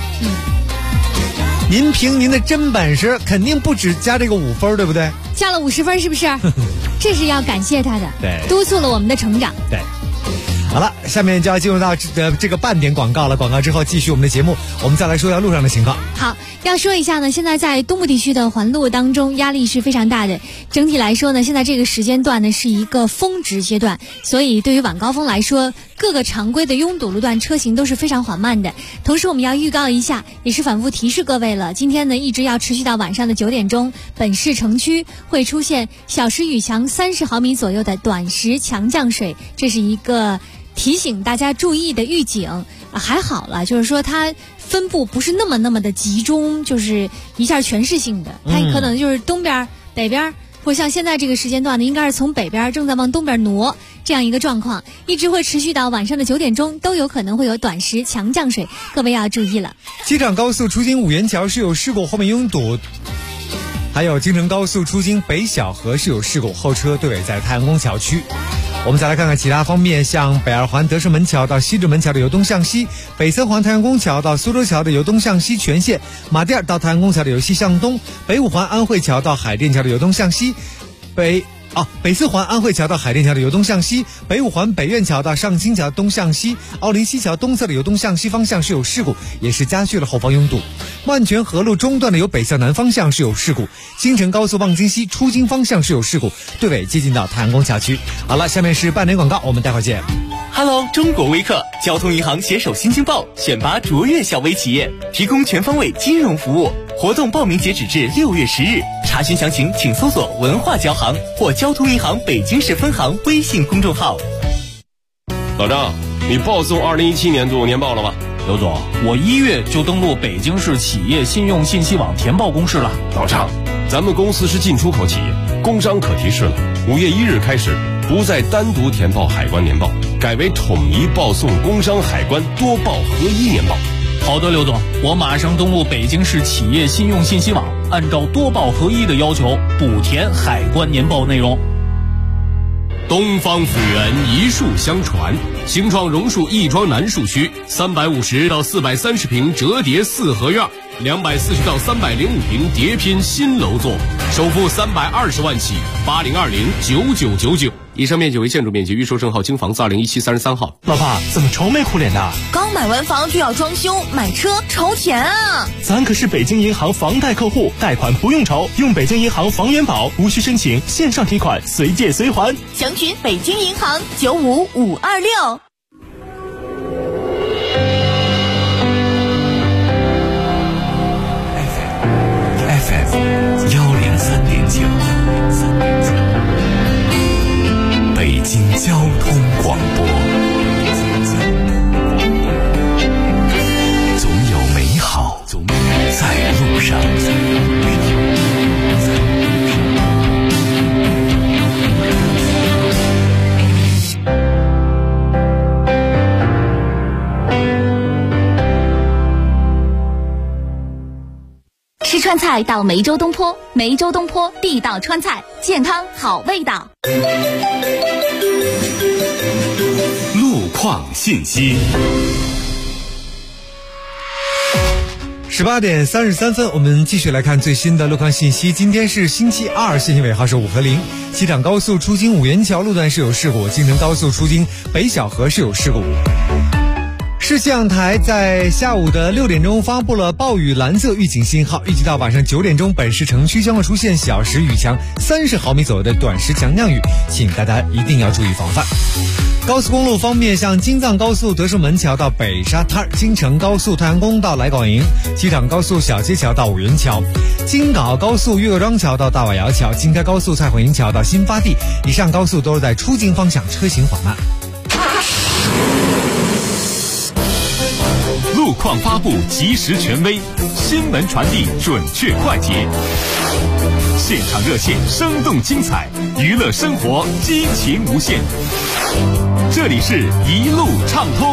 您凭您的真本事，肯定不止加这个5分，对不对？ 加了50分，是不是？这是要感谢他的， 对， 督促了我们的成长。 对。好了，下面就要进入到这个半点广告了。广告之后继续我们的节目，我们再来说一下路上的情况。 好，要说一下呢，现在在东部地区的环路当中压力是非常大的。整体来说呢，现在这个时间段呢是一个峰值阶段，所以对于晚高峰来说，各个常规的拥堵路段车行都是非常缓慢的。同时我们要预告一下，也是反复提示各位了，今天呢一直要持续到晚上的9点钟，本市城区会出现小时雨强30毫米左右的短时强降水，这是一个提醒大家注意的预警。还好了，就是说它分布不是那么的集中，就是一下全市性的，它可能就是东边北边，或像现在这个时间段呢，应该是从北边正在往东边挪，这样一个状况一直会持续到晚上的9点钟，都有可能会有短时强降水，各位要注意了。 机场高速出京五元桥是有事故，后面拥堵。还有京承高速出京北小河是有事故，后车队尾在太阳宫桥区。我们再来看看其他方面，像北二环德胜门桥到西直门桥的由东向西，北三环太阳宫桥到苏州桥的由东向西全线，马甸到太阳宫桥的由西向东，北五环安慧桥到海淀桥的由东向西，北四环安慧桥到海淀桥的由东向西，北五环北苑桥到上清桥东向西，奥林西桥东侧的由东向西方向是有事故，也是加剧了后方拥堵。万泉河路中段的由北向南方向是有事故，京承高速望京西出京方向是有事故，队尾接近到太阳宫桥区。好了，下面是半点广告，我们待会儿见。 Hello， 中国微客交通银行携手新京报选拔卓越小微企业，提供全方位金融服务。活动报名截止至6月10日，查询详情请搜索文化交行或交通银行北京市分行微信公众号。 老张，你报送2017年度年报了吗？ 刘总，我1月就登录北京市企业信用信息网填报公示了。 老张，咱们公司是进出口企业，工商可提示了，5月1日开始不再单独填报海关年报，改为统一报送工商海关多报合一年报。 好的，刘总，我马上登录北京市企业信用信息网，按照多报合一的要求补填海关年报内容。 东方府源一树相传，兴创榕树亦庄南树区350到430平折叠4合院，240到305平叠拼新楼座，首付320万起，80209999。以上面积为建筑面积，预售证号京房子2017 33号。 老爸怎么愁眉苦脸的？ 刚买完房就要装修，买车愁钱啊！ 咱可是北京银行房贷客户，贷款不用愁，用北京银行房源宝，无需申请，线上提款，随借随还。 详询北京银行95526。 FM 103.9，北京交通广播。 吃川菜到梅州东坡，梅州东坡地道川菜，健康好味道。 路况信息。 18点33分，我们继续来看最新的路况信息。今天是星期二，信息尾号是5和0。西厂高速出京五元桥路段是有事故，京承高速出京北小河是有事故。市气象台在下午的6点钟发布了暴雨蓝色预警信号，预计到晚上9点钟，本市城区将会出现小时雨强30毫米左右的短时强降雨，请大家一定要注意防范。高速公路方面，像京藏高速德胜门桥到北沙滩，京承高速太阳宫到来广营，机场高速小街桥到五元桥，京港澳高速岳各庄桥到大瓦窑桥，京开高速蔡混营桥到新发地，以上高速都是在出京方向车行缓慢。 路况发布及时权威，新闻传递准确快捷，现场热线生动精彩，娱乐生活激情无限。这里是一路畅通。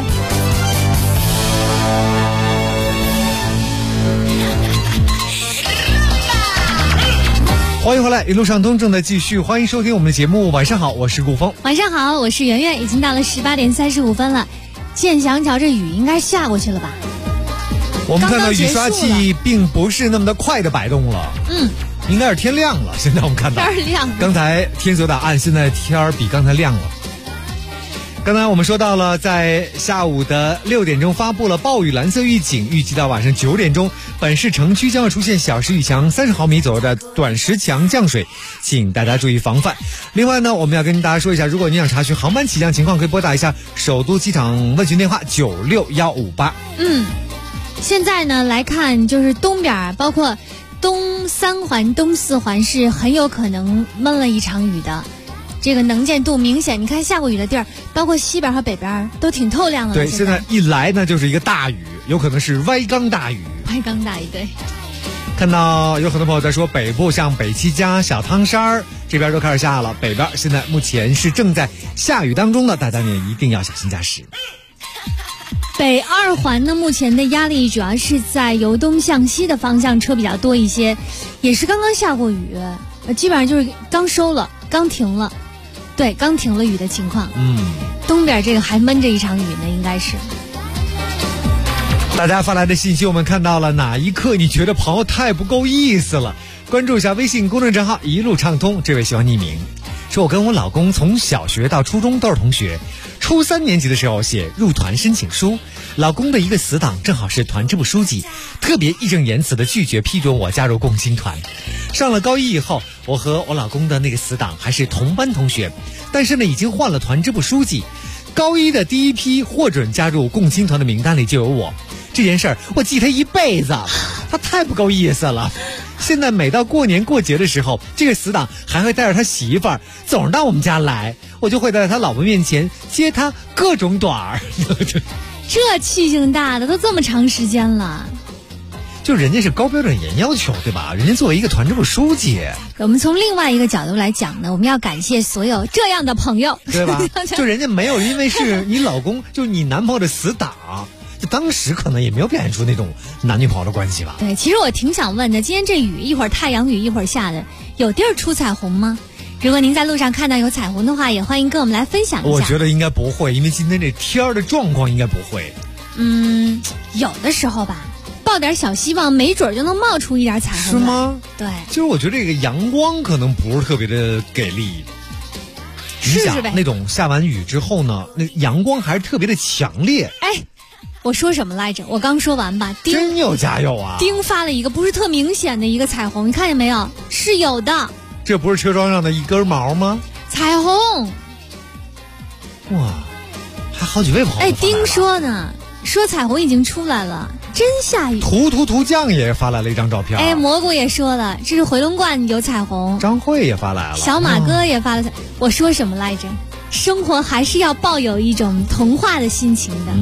欢迎回来，一路畅通正在继续，欢迎收听我们的节目。晚上好，我是顾峰。 晚上好，我是圆圆。已经到了18点35分了，建祥桥这雨应该下过去了吧？ 我们看到雨刷器并不是那么的快的摆动了，应该是天亮了。现在我们看到天亮了， 刚才天色有点暗，现在天儿比刚才亮了。刚才我们说到了，在下午的6点钟发布了暴雨蓝色预警，预计到晚上9点钟，本市城区将会出现小时雨强30毫米左右的短时强降水，请大家注意防范。另外呢，我们要跟大家说一下，如果你想查询航班起降情况，可以拨打一下首都机场问询电话96158。 现在呢来看，就是东边，包括东3环、东4环是很有可能闷了一场雨的。这个能见度明显，你看下过雨的地儿，包括西边和北边都挺透亮的。 对，现在一来呢就是一个大雨，有可能是歪缸大雨。 歪缸大雨，对。 看到有很多朋友在说北部，像北七家、小汤山这边都开始下了，北边现在目前是正在下雨当中的，大家也一定要小心驾驶。 北2环呢，目前的压力主要是在由东向西的方向车比较多一些，也是刚刚下过雨，基本上就是刚收了，刚停了。对，刚停了雨的情况。东边这个还闷着一场雨呢，应该是。 大家发来的信息我们看到了，哪一刻你觉得朋友太不够意思了？关注一下微信公众账号一路畅通。这位喜欢匿名，说我跟我老公从小学到初中都是同学，初3年级的时候写入团申请书，老公的一个死党正好是团支部书记，特别义正言辞地拒绝批准我加入共青团。上了高1以后，我和我老公的那个死党还是同班同学，但是呢已经换了团支部书记。高1的第一批获准加入共青团的名单里就有我，这件事儿我记他一辈子，他太不够意思了。现在每到过年过节的时候，这个死党还会带着他媳妇儿总是到我们家来，我就会在他老婆面前接他各种短儿。 这气性大的都这么长时间了， 就人家是高标准严要求，对吧？人家作为一个团支部书记， 我们从另外一个角度来讲呢，我们要感谢所有这样的朋友， 对吧？就人家没有因为是你老公，就是你男朋友的死党，就当时可能也没有表现出那种男女朋友的关系吧。 对，其实我挺想问的，今天这雨一会儿太阳雨一会儿下的，有地儿出彩虹吗？如果您在路上看到有彩虹的话，也欢迎跟我们来分享一下。 我觉得应该不会，因为今天这天儿的状况应该不会。 有的时候吧，抱点小希望，没准就能冒出一点彩虹。 是吗？ 对。 其实我觉得这个阳光可能不是特别的给力。 试试呗。 那种下完雨之后呢，那阳光还是特别的强烈。 我说什么来着？我刚说完吧。 真有加油啊！ 丁发了一个不是特明显的一个彩虹，你看见没有？是有的。 这不是车窗上的一根毛吗？ 彩虹。 哇，还好几位朋友。 丁说呢，说彩虹已经出来了，真下雨。 涂酱也发来了一张照片。 蘑菇也说了，这是回龙观有彩虹。 张慧也发来了， 小马哥也发了。我说什么来着？生活还是要抱有一种童话的心情的。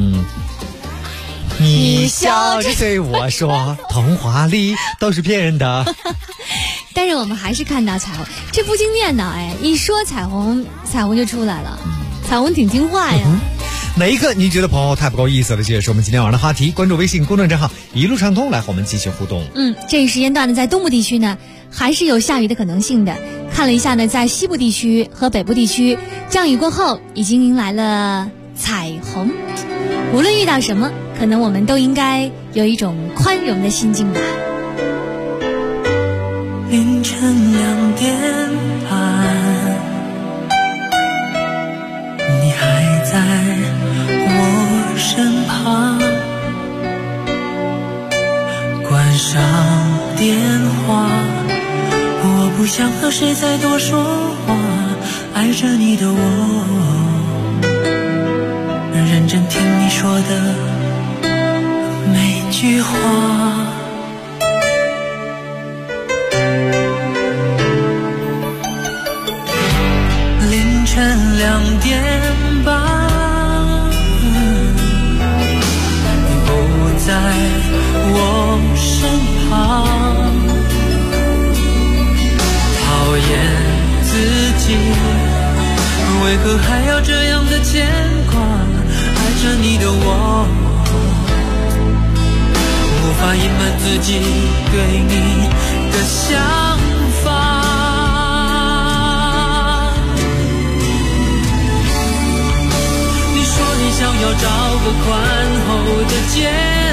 你笑着对我说，童话里都是骗人的。 但是我们还是看到彩虹，这不经念叨，一说彩虹就出来了。彩虹挺听话呀。 哪一刻您觉得朋友太不够意思了？这也是我们今天晚上的话题。关注微信公众账号一路畅通，来和我们继续互动。 这一时间段呢，在东部地区呢还是有下雨的可能性的。看了一下呢，在西部地区和北部地区，降雨过后已经迎来了彩虹。无论遇到什么，可能我们都应该有一种宽容的心境吧。 凌晨2点半，你还在我身旁，关上电话，我不想和谁再多说话，爱着你的我，认真听你说的每句话。凌晨2点半，你不在我身旁，讨厌自己，为何还要这样的牵挂？爱着你的我，无法隐瞒自己对你的想法。你说你想要找个宽厚的肩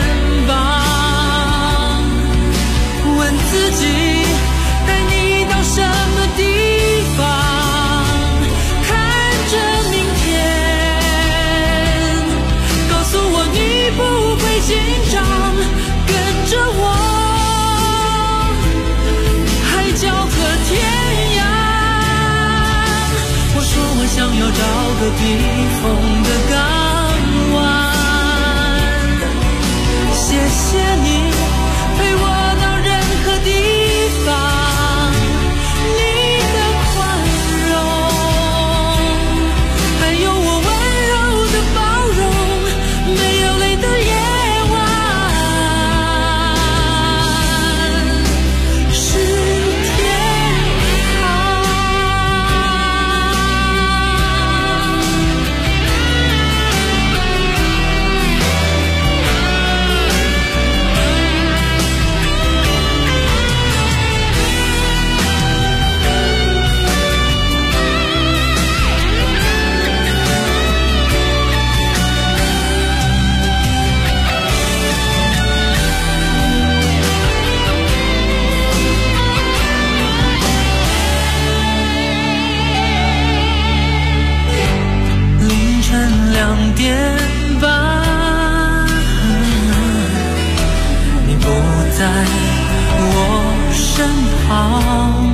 膀，问自己带你到什么地方，看着明天，告诉我你不会紧张，跟着我海角和天涯。我说我想要找个避风的港湾，谢谢你陪我到任何地方，你的宽容，还有我温柔的包容，没有泪的夜晚是天堂。凌晨2点半，你不在我身旁，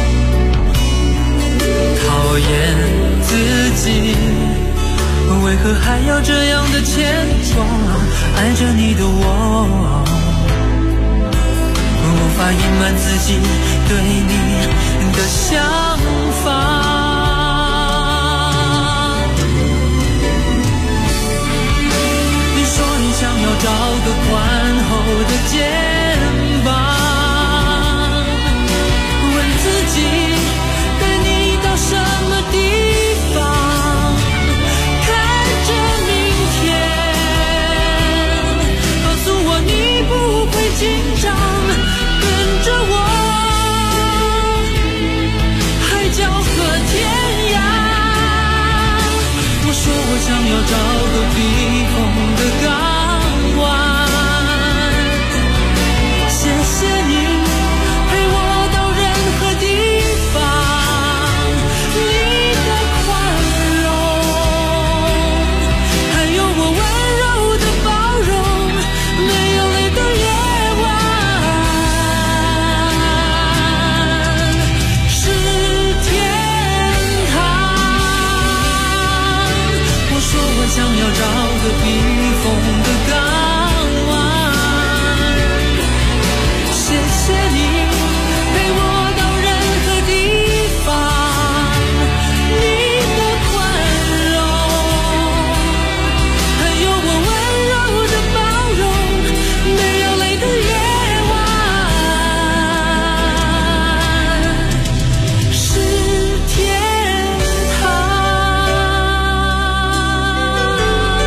讨厌自己，为何还要这样的牵挂？爱着你的我，无法隐瞒自己对你的想法。你说你想要找个宽厚的肩膀，问自己带你到什么地方，看着明天，告诉我你不会紧张，跟着我海角和天涯。我说我想要找个避风的港湾，谢谢你陪我到任何地方，你的宽容，还有我温柔的包容，没有泪的夜晚是天堂。我说我想要找个避风的港湾，谢谢你陪我到任何地方，你的宽容，还有我温柔的包容，没有泪的夜晚是天堂。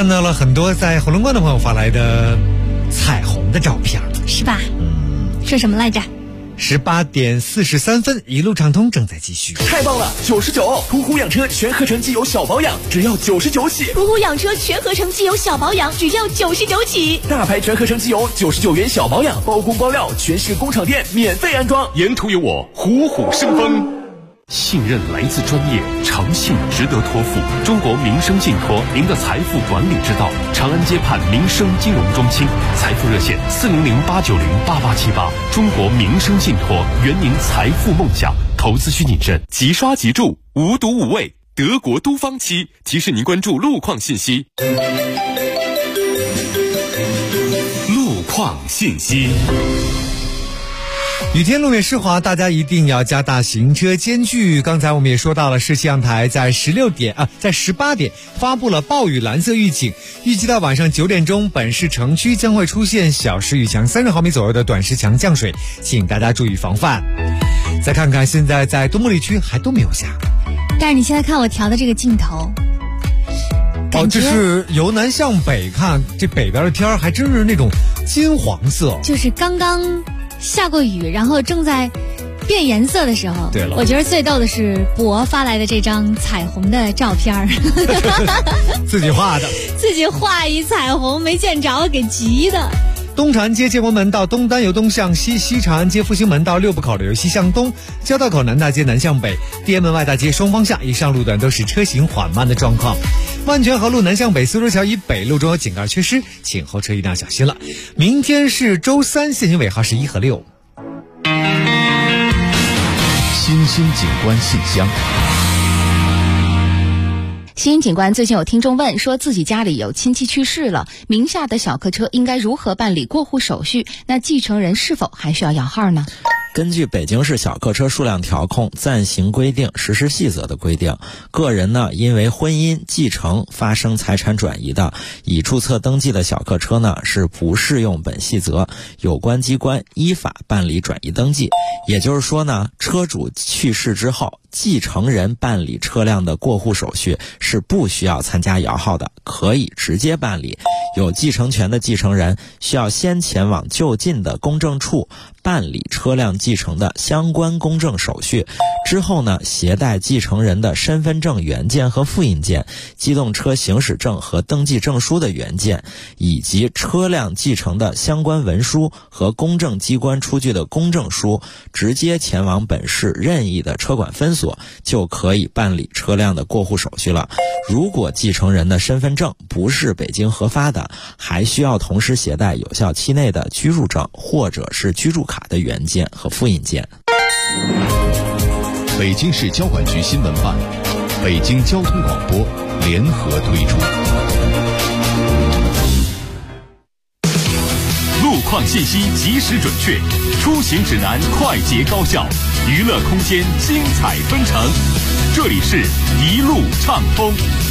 看到了很多在回龙观的朋友发来的彩虹的照片， 是吧？说什么来着 ？18点43分，一路畅通正在继续。 太棒了，99！途虎养车全合成机油小保养只要99起。 途虎养车全合成机油小保养只要99起。 大牌全合成机油99元小保养，包工包料，全市工厂店免费安装。 沿途有我，虎虎生风。信任来自专业，诚信值得托付。中国民生信托，您的财富管理之道。长安街畔民生金融中心，财富热线400-890-8878。中国民生信托，圆您财富梦想。投资需谨慎，即刷即住，无毒无味。德国都方期提示您关注路况信息。路况信息。 雨天路面湿滑，大家一定要加大行车间距。刚才我们也说到了，市气象台在18点发布了暴雨蓝色预警，预计到晚上9点钟，本市城区将会出现小时雨强30毫米左右的短时强降水，请大家注意防范。再看看现在在东木里区还都没有下， 但是你现在看我调的这个镜头， 这是由南向北看，这北边的天儿还真是那种金黄色， 就是刚刚下过雨，然后正在变颜色的时候。 对了， 我觉得最逗的是博发来的这张彩虹的照片自己画的， 自己画一彩虹没见着，给急的。 东长安街建国门到东单由东向西，西长安街复兴门到六部口由西向东，交道口南大街南向北，地安门外大街双方向以上路段都是车行缓慢的状况。万泉河路南向北苏州桥以北路中有井盖缺失，请后车一定要小心了。明天是周三，限行尾号是1和6。 新兴景观信箱。 新兴景观最近有听众问，说自己家里有亲戚去世了，名下的小客车应该如何办理过户手续？那继承人是否还需要摇号呢？ 根据北京市小客车数量调控暂行规定实施细则的规定，个人呢因为婚姻、继承发生财产转移的，已注册登记的小客车呢是不适用本细则，有关机关依法办理转移登记。也就是说呢，车主去世之后，继承人办理车辆的过户手续是不需要参加摇号的，可以直接办理。有继承权的继承人需要先前往就近的公证处办理车辆继承的相关公证手续，之后呢，携带继承人的身份证原件和复印件、机动车行驶证和登记证书的原件，以及车辆继承的相关文书和公证机关出具的公证书，直接前往本市任意的车管分所，就可以办理车辆的过户手续了。如果继承人的身份证不是北京核发的，还需要同时携带有效期内的居住证或者是居住卡的原件和复印件。 北京市交管局新闻办、北京交通广播联合推出。 路况信息及时准确，出行指南快捷高效，娱乐空间精彩纷呈。这里是一路畅通。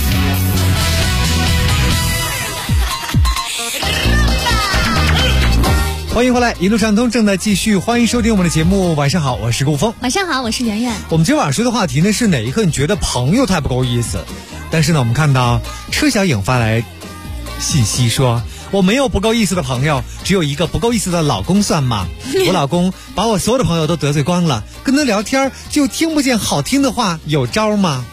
欢迎回来，一路畅通正在继续，欢迎收听我们的节目。晚上好，我是顾峰。 晚上好，我是圆圆。 我们今天晚上说的话题呢是哪一刻你觉得朋友太不够意思？但是呢，我们看到车小影发来信息说，我没有不够意思的朋友，只有一个不够意思的老公算吗？我老公把我所有的朋友都得罪光了，跟他聊天就听不见好听的话，有招吗？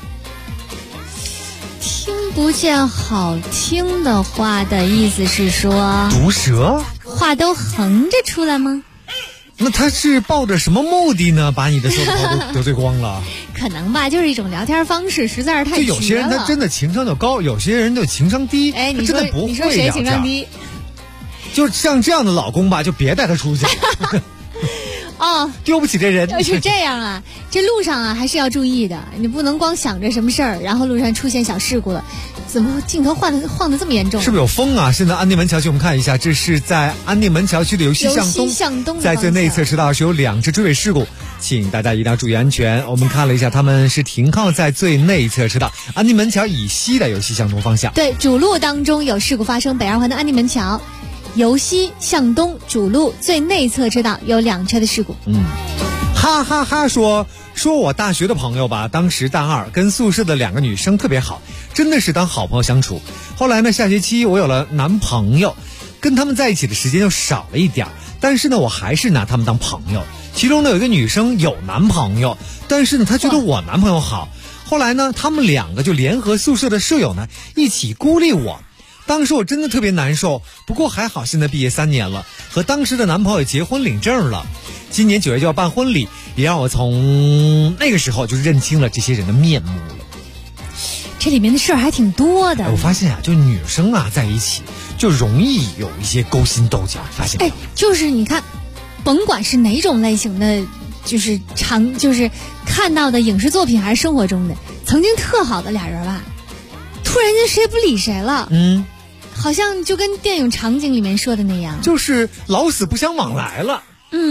听不见好听的话的意思是说毒舌？ 话都横着出来吗？ 那他是抱着什么目的呢？把你的所有的朋友都得罪光了？ 可能吧，就是一种聊天方式，实在是太绝了。 就有些人他真的情商就高，有些人就情商低。 哎， 他真的不会聊天。 你说谁情商低？ 就像这样的老公吧，就别带他出去。 哦， 丢不起这人。 就是这样啊，这路上啊还是要注意的，你不能光想着什么事儿，然后路上出现小事故了。怎么镜头晃得这么严重？ 是不是有风啊？现在安定门桥区我们看一下，这是在安定门桥区的由西向东，在最内侧车道是有2次追尾事故，请大家一定要注意安全。我们看了一下，他们是停靠在最内侧车道安定门桥以西的由西向东方向。 对，主路当中有事故发生，北2环的安定门桥由西向东主路最内侧车道有2车的事故。 哈哈哈说我大学的朋友吧，当时大二跟宿舍的2个女生特别好，真的是当好朋友相处。后来呢，下学期我有了男朋友，跟他们在一起的时间就少了一点，但是呢，我还是拿他们当朋友。其中呢，有一个女生有男朋友，但是呢，她觉得我男朋友好。后来呢，他们2个就联合宿舍的舍友呢，一起孤立我。当时我真的特别难受，不过还好现在毕业3年了，和当时的男朋友结婚领证了，今年9月就要办婚礼，也让我从那个时候就认清了这些人的面目了。 这里面的事儿还挺多的。 我发现啊，就女生啊在一起就容易有一些勾心斗角，发现没有？ 就是你看，甭管是哪种类型的，就是看到的影视作品还是生活中的，曾经特好的俩人吧，突然间谁也不理谁了。好像就跟电影场景里面说的那样， 就是老死不相往来了。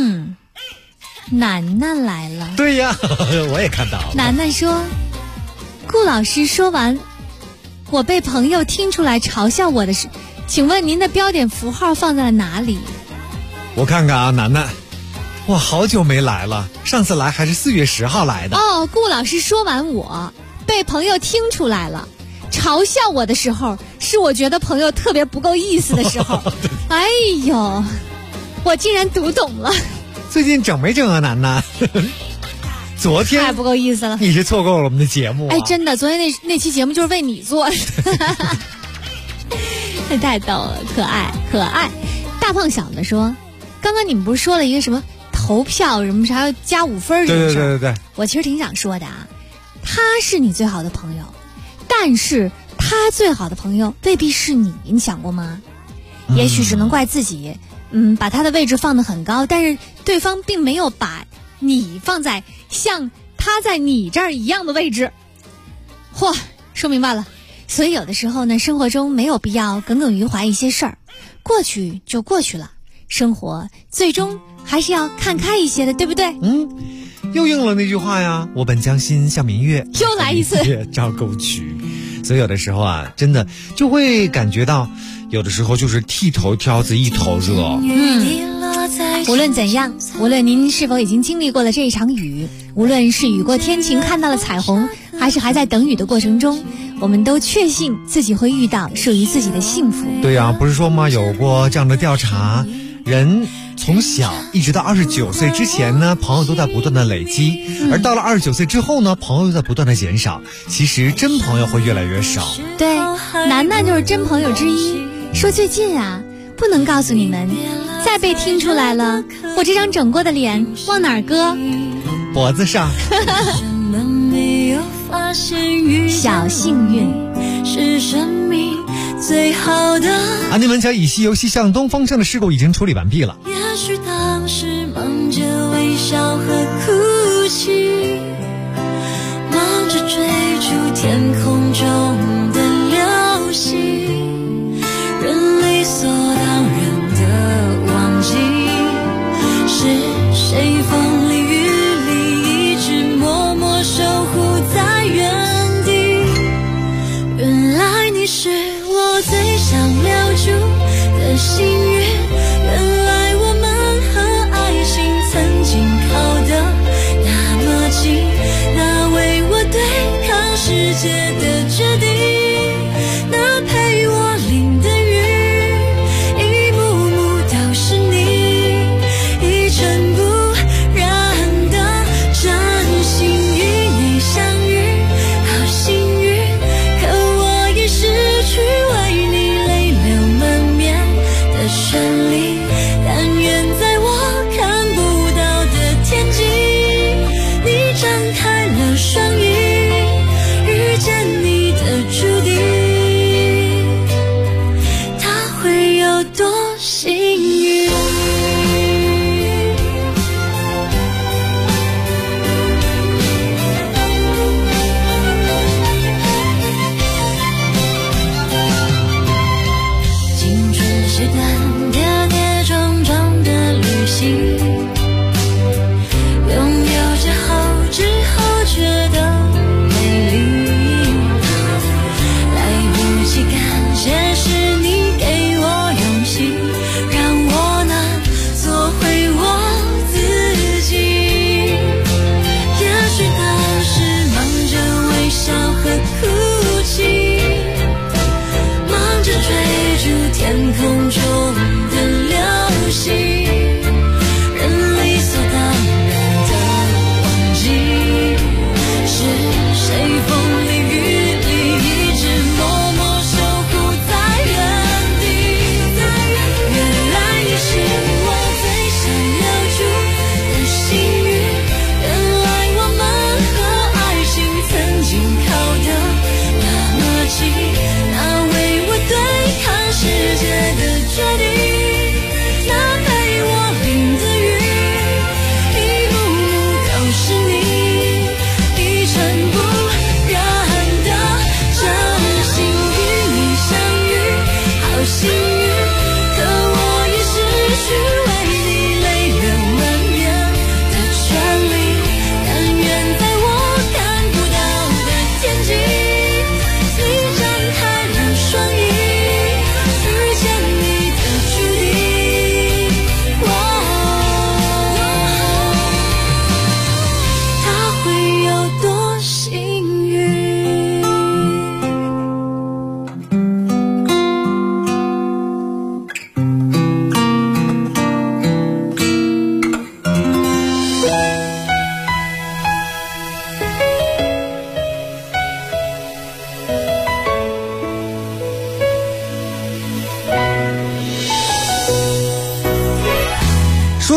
楠楠来了。 对呀，我也看到了。 楠楠说，顾老师说完，我被朋友听出来嘲笑我的事，请问您的标点符号放在了哪里？ 我看看啊，楠楠，哇，好久没来了，上次来还是4月10号来的。 顾老师说完我被朋友听出来了，嘲笑我的时候是我觉得朋友特别不够意思的时候。哎呦，我竟然读懂了。 最近整没整啊，楠楠？昨天太不够意思了， 你是错过了我们的节目啊。 真的，昨天那期节目就是为你做的。太逗了，可爱可爱。大胖小子说，刚刚你们不是说了一个什么投票什么啥要加5分这个事儿？ 对， 我其实挺想说的啊，他是你最好的朋友，但是他最好的朋友未必是你，你想过吗？也许只能怪自己，把他的位置放得很高，但是对方并没有把你放在像他在你这儿一样的位置。嚯，说明白了。所以有的时候呢，生活中没有必要耿耿于怀一些事儿，过去就过去了，生活最终还是要看开一些的，对不对？ 又应了那句话呀，我本将心向明月， 又来一次照沟渠。所以有的时候啊，真的就会感觉到，有的时候就是剃头挑子一头热。 无论怎样，无论您是否已经经历过了这一场雨，无论是雨过天晴看到了彩虹，还是还在等雨的过程中，我们都确信自己会遇到属于自己的幸福。 对呀，不是说吗？有过这样的调查，人从小一直到29岁之前呢，朋友都在不断的累积，而到了29岁之后呢，朋友又在不断的减少。其实真朋友会越来越少。 对，楠楠就是真朋友之一。说最近啊，不能告诉你们，再被听出来了，我这张整过的脸往哪儿搁？ 脖子上。 小幸运是生命最好的。 安定门桥以西由西向东方向的事故已经处理完毕了。 也许当时忙着微笑和哭泣，忙着追逐天空中的流星，人理所当然的忘记是谁风里雨里一直默默守护在原地。原来你是我最想留住的幸运，原来我们和爱情曾经靠得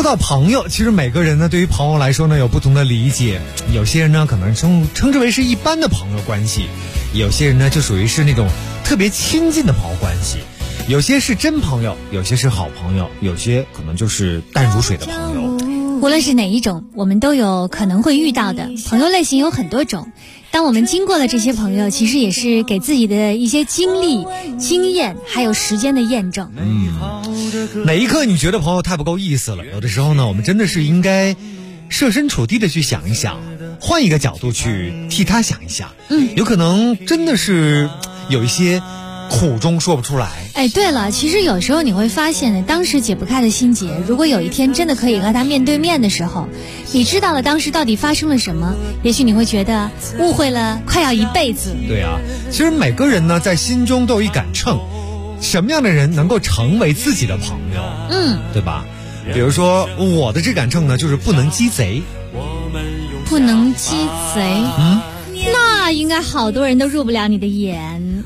到朋友，其实每个人呢，对于朋友来说呢，有不同的理解。有些人呢，可能称之为是一般的朋友关系；有些人呢，就属于是那种特别亲近的朋友关系。有些是真朋友，有些是好朋友，有些可能就是淡如水的朋友。 无论是哪一种，我们都有可能会遇到的。朋友类型有很多种，当我们经过了这些朋友，其实也是给自己的一些经历、经验还有时间的验证。 哪一刻你觉得朋友太不够意思了？有的时候呢，我们真的是应该设身处地的去想一想，换一个角度去替他想一想。有可能真的是有一些苦衷说不出来。 哎，对了，其实有时候你会发现呢，当时解不开的心结，如果有一天真的可以和他面对面的时候，你知道了当时到底发生了什么，也许你会觉得误会了快要一辈子。 对啊，其实每个人呢，在心中都有一杆秤，什么样的人能够成为自己的朋友？对吧？比如说我的这杆秤呢，就是不能鸡贼。 不能鸡贼？那应该好多人都入不了你的眼。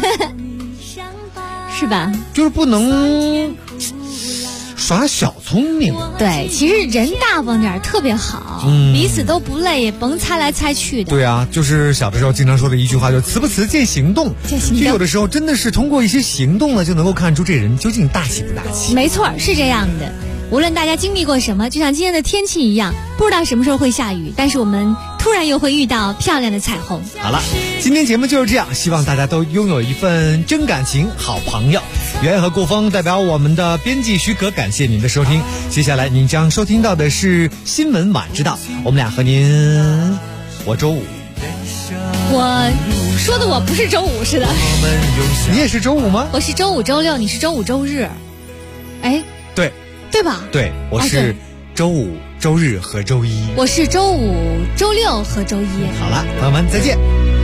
是吧？ 就是不能耍小聪明。 对，其实人大方点特别好，彼此都不累，也甭猜来猜去的。 对啊，就是小的时候经常说的一句话，就是词不词见行动。就有的时候真的是通过一些行动呢，就能够看出这人究竟大气不大气。 没错，是这样的。无论大家经历过什么，就像今天的天气一样，不知道什么时候会下雨，但是我们突然又会遇到漂亮的彩虹。 好了，今天节目就是这样，希望大家都拥有一份真感情，好朋友。袁和顾峰代表我们的编辑许可，感谢您的收听。接下来您将收听到的是新闻晚知道，我们俩和您，我周五。 我说的我不是周五似的。 你也是周五吗？ 我是周五周六，你是周五周日。哎，对吧？ 对，我是周五、周日和周一。 我是周五、周六和周一。 好了，朋友们再见。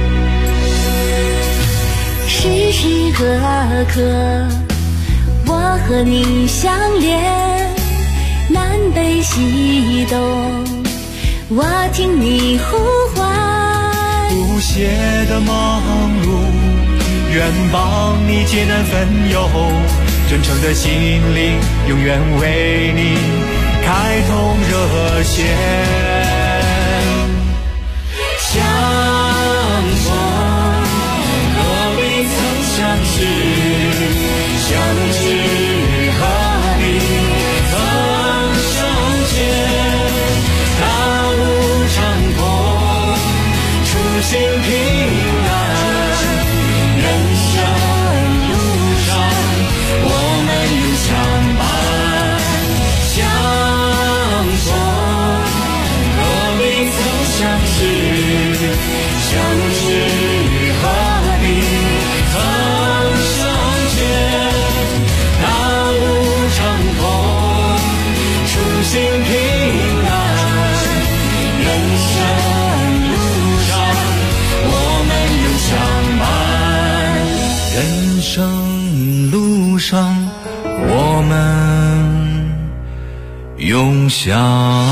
时时刻刻，我和你相连，南北西东，我听你呼唤。 不懈的忙碌，愿帮你解难分忧。真诚的心灵，永远为你开通热线。相逢何必曾相识，相知何必曾相见。大路长空，初心平安。人生相伴相逢，何必曾相识？相知何必曾相见？大路长空，初心平安。人生路上，我们永相伴。人生路上，我们永相